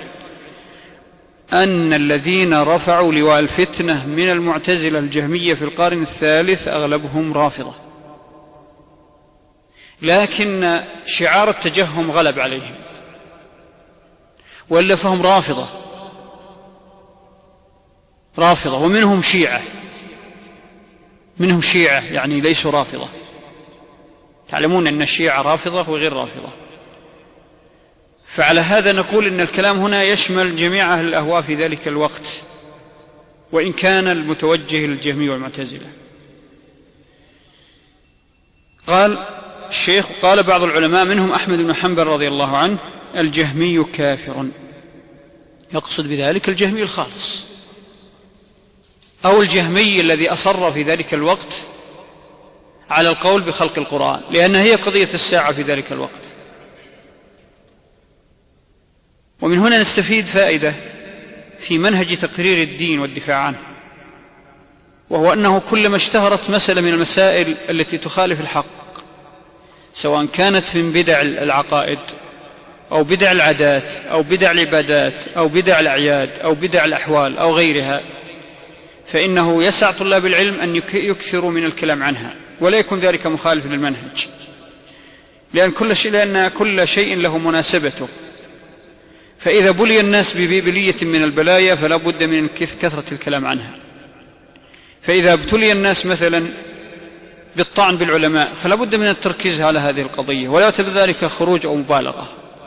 Speaker 6: أن الذين رفعوا لواء الفتنة من المعتزلة الجهمية في القرن الثالث أغلبهم رافضة، لكن شعار التجهم غلب عليهم، وإلا فهم رافضة، ومنهم شيعة يعني ليسوا رافضة. تعلمون أن الشيعة رافضة وغير رافضة. فعلى هذا نقول إن الكلام هنا يشمل جميع أهل الأهواء في ذلك الوقت، وإن كان المتوجه للجهمية والمعتزلة. قال الشيخ: قال بعض العلماء منهم أحمد بن حنبل رضي الله عنه: الجهمي كافر. يقصد بذلك الجهمي الخالص، أو الجهمي الذي أصر في ذلك الوقت على القول بخلق القرآن، لأن هي قضية الساعة في ذلك الوقت. ومن هنا نستفيد فائدة في منهج تقرير الدين والدفاع عنه، وهو أنه كلما اشتهرت مسألة من المسائل التي تخالف الحق، سواء كانت من بدع العقائد أو بدع العادات أو بدع العبادات أو بدع الأعياد أو بدع الأحوال أو غيرها، فإنه يسع طلاب العلم أن يكثروا من الكلام عنها، ولا يكون ذلك مخالف للمنهج، لأن كل شيء له مناسبته. فإذا بلي الناس ببلية من البلايا فلا بد من كثرة الكلام عنها. فإذا ابتلي الناس مثلا بالطعن بالعلماء فلا بد من التركيز على هذه القضية، ولا يعتبر ذلك خروج أو مبالغة.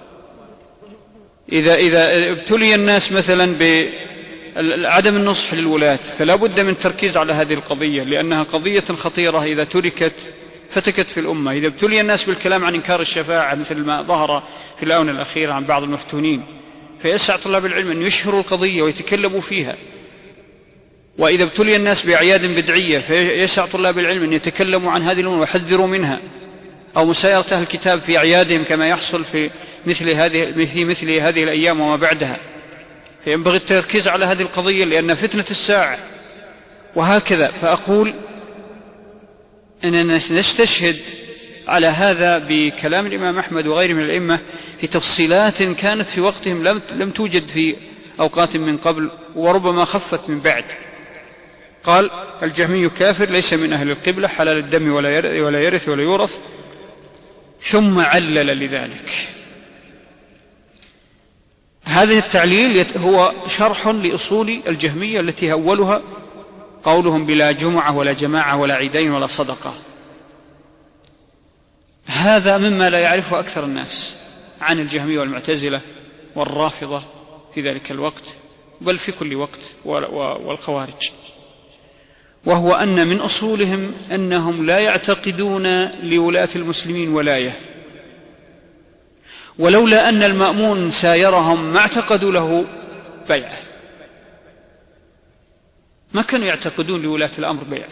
Speaker 6: إذا ابتلي الناس مثلا بعدم النصح للولاة فلا بد من التركيز على هذه القضية، لأنها قضية خطيرة إذا تركت فتكت في الأمة. إذا ابتلي الناس بالكلام عن إنكار الشفاعة مثل ما ظهر في الآونة الأخيرة عن بعض المفتونين، فيسع طلاب العلم أن يشهروا القضية ويتكلموا فيها. وإذا ابتلي الناس بأعياد بدعية فيسع طلاب العلم أن يتكلموا عن هذه الأمور ويحذروا منها، أو مسايرة أهل الكتاب في أعيادهم كما يحصل في مثل هذه الأيام وما بعدها. فينبغي التركيز على هذه القضية لأن فتنة الساعة. وهكذا فأقول أننا نستشهد على هذا بكلام الإمام أحمد وغيره من الأئمة في تفصيلات كانت في وقتهم لم توجد في أوقات من قبل، وربما خفت من بعد. قال: الجهمي كافر ليس من أهل القبلة، حلال الدم ولا يرث ولا يورث. ثم علل لذلك. هذا التعليل هو شرح لأصول الجهمية التي أولها قولهم بلا جمعة ولا جماعة ولا عيدين ولا صدقة. هذا مما لا يعرفه أكثر الناس عن الجهمية والمعتزلة والرافضة في ذلك الوقت، بل في كل وقت، والخوارج، وهو أن من أصولهم أنهم لا يعتقدون لولاة المسلمين ولاية، ولولا أن المأمون سايرهم ما اعتقدوا له بيعة، ما كانوا يعتقدون لولاة الأمر بيعة.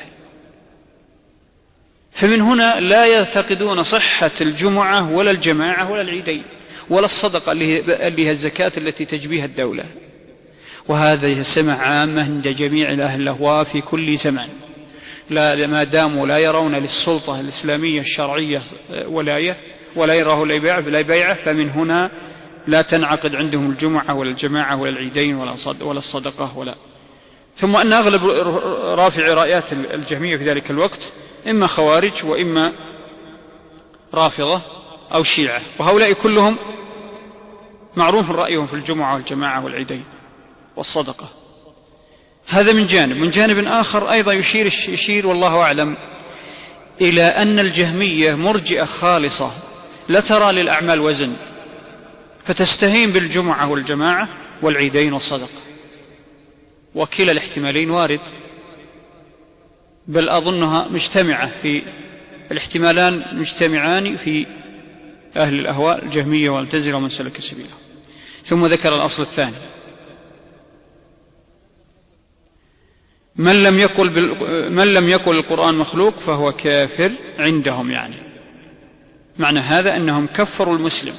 Speaker 6: فمن هنا لا يعتقدون صحة الجمعة ولا الجماعة ولا العيدين ولا الصدقة اللي هي الزكاة التي تجبيها الدولة. وهذا سمع عامة عند جميع أهل الأهواء في كل زمان، لا ما داموا لا يرون للسلطة الإسلامية الشرعية ولاية ولا يراه لا بيعة، فمن هنا لا تنعقد عندهم الجمعة ولا الجماعة ولا العيدين ولا الصدقة ولا. ثم أن أغلب رافع رايات الجهمية في ذلك الوقت إما خوارج وإما رافضة أو شيعة، وهؤلاء كلهم معروف رأيهم في الجمعة والجماعة والعيدين والصدقة. هذا من جانب. من جانب آخر أيضا يشير والله أعلم إلى أن الجهمية مرجئة خالصة لا ترى للأعمال وزن، فتستهين بالجمعة والجماعة والعيدين والصدقة، وكلا الاحتمالين وارد، بل أظنها مجتمعة في الاحتمالان مجتمعان في أهل الأهواء الجهمية والمعتزلة ومن سلك سبيله. ثم ذكر الأصل الثاني: من لم يقل القرآن مخلوق فهو كافر عندهم. يعني معنى هذا أنهم كفروا المسلم،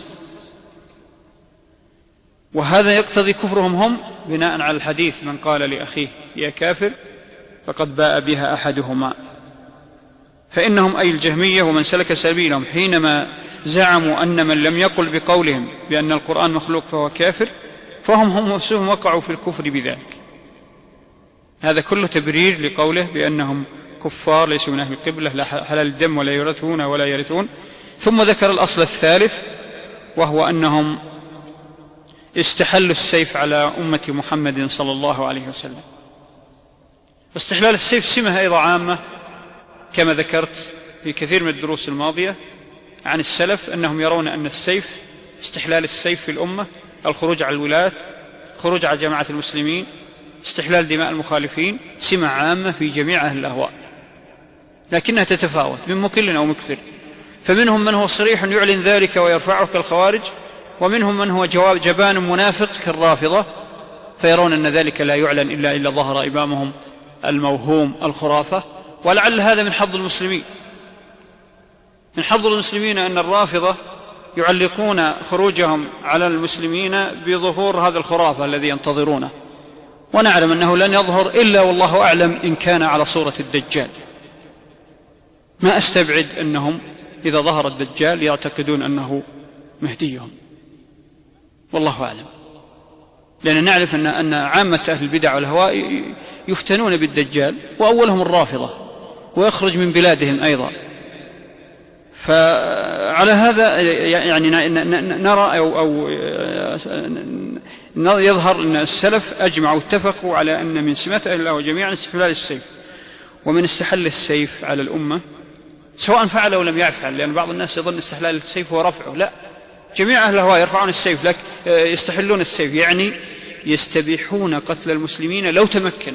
Speaker 6: وهذا يقتضي كفرهم هم بناء على الحديث: من قال لأخيه يا كافر فقد باء بها أحدهما. فإنهم أي الجهمية ومن سلك سبيلهم حينما زعموا أن من لم يقل بقولهم بأن القرآن مخلوق فهو كافر، فهم نفسهم وقعوا في الكفر بذلك. هذا كله تبرير لقوله بأنهم كفار ليسوا من أهل القبلة، لا حلال الدم ولا يورثون ولا يرثون. ثم ذكر الأصل الثالث، وهو أنهم استحلوا السيف على أمة محمد صلى الله عليه وسلم. واستحلال السيف سمة أيضا عامة كما ذكرت في كثير من الدروس الماضية عن السلف، أنهم يرون أن السيف، استحلال السيف في الأمة، الخروج على الولاة، الخروج على جماعة المسلمين، استحلال دماء المخالفين، سمة عامة في جميع أهل الأهواء، لكنها تتفاوت من مقل أو مكثر. فمنهم من هو صريح يعلن ذلك ويرفعه كالخوارج، ومنهم من هو جبان منافق كالرافضة، فيرون أن ذلك لا يعلن إلا ظهر إمامهم الموهوم الخرافة. ولعل هذا من حظ المسلمين. من حظ المسلمين أن الرافضة يعلقون خروجهم على المسلمين بظهور هذا الخرافة الذي ينتظرونه، ونعلم أنه لن يظهر إلا والله أعلم إن كان على صورة الدجال. ما أستبعد أنهم إذا ظهر الدجال يعتقدون أنه مهديهم، والله أعلم، لأن نعرف أن عامة أهل البدع والهواء يفتنون بالدجال، وأولهم الرافضة، ويخرج من بلادهم أيضا. فعلى هذا يعني نرى أو يظهر أن السلف أجمعوا اتفقوا على أن من سمات أهل الله جميعا استحلال السيف، ومن استحل السيف على الأمة سواء فعل أو لم يفعل، لأن بعض الناس يظن استحلال السيف هو رفعه، لا، جميع أهل الهواء يرفعون السيف، لكن يستحلون السيف، يعني يستبيحون قتل المسلمين لو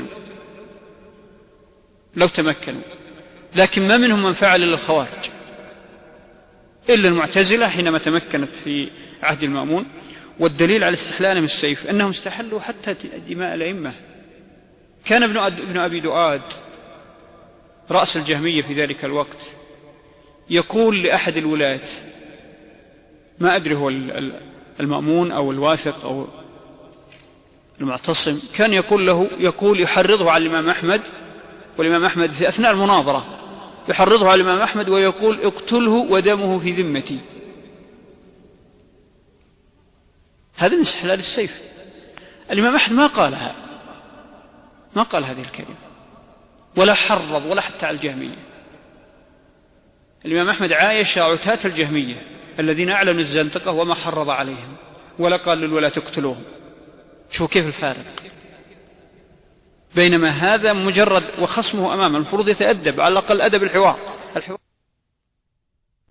Speaker 6: تمكنوا، لكن ما منهم من فعل إلا الخوارج، إلا المعتزلة حينما تمكنت في عهد المأمون. والدليل على استحلالهم السيف أنهم استحلوا حتى دماء الأئمة. كان ابن أبي دؤاد رأس الجهمية في ذلك الوقت يقول لأحد الولاة، ما أدري هو المأمون أو الواثق أو المعتصم، كان يقول يحرضه على الإمام أحمد، والإمام أحمد في أثناء المناظرة يحرضه على الإمام أحمد ويقول: اقتله ودمه في ذمتي. هذا من استحلال السيف. الإمام أحمد ما قال هذه الكلمة، ولا حرض ولا حتى على الجهمية. الإمام أحمد عايش عتاة الجهمية الذين أعلنوا الزندقة وما حرض عليهم، ولا قال للولاة اقتلوهم، شو كيف الفارق؟ بينما هذا مجرد وخصمه أمامه، المفروض يتأدب على الأقل أدب الحوار.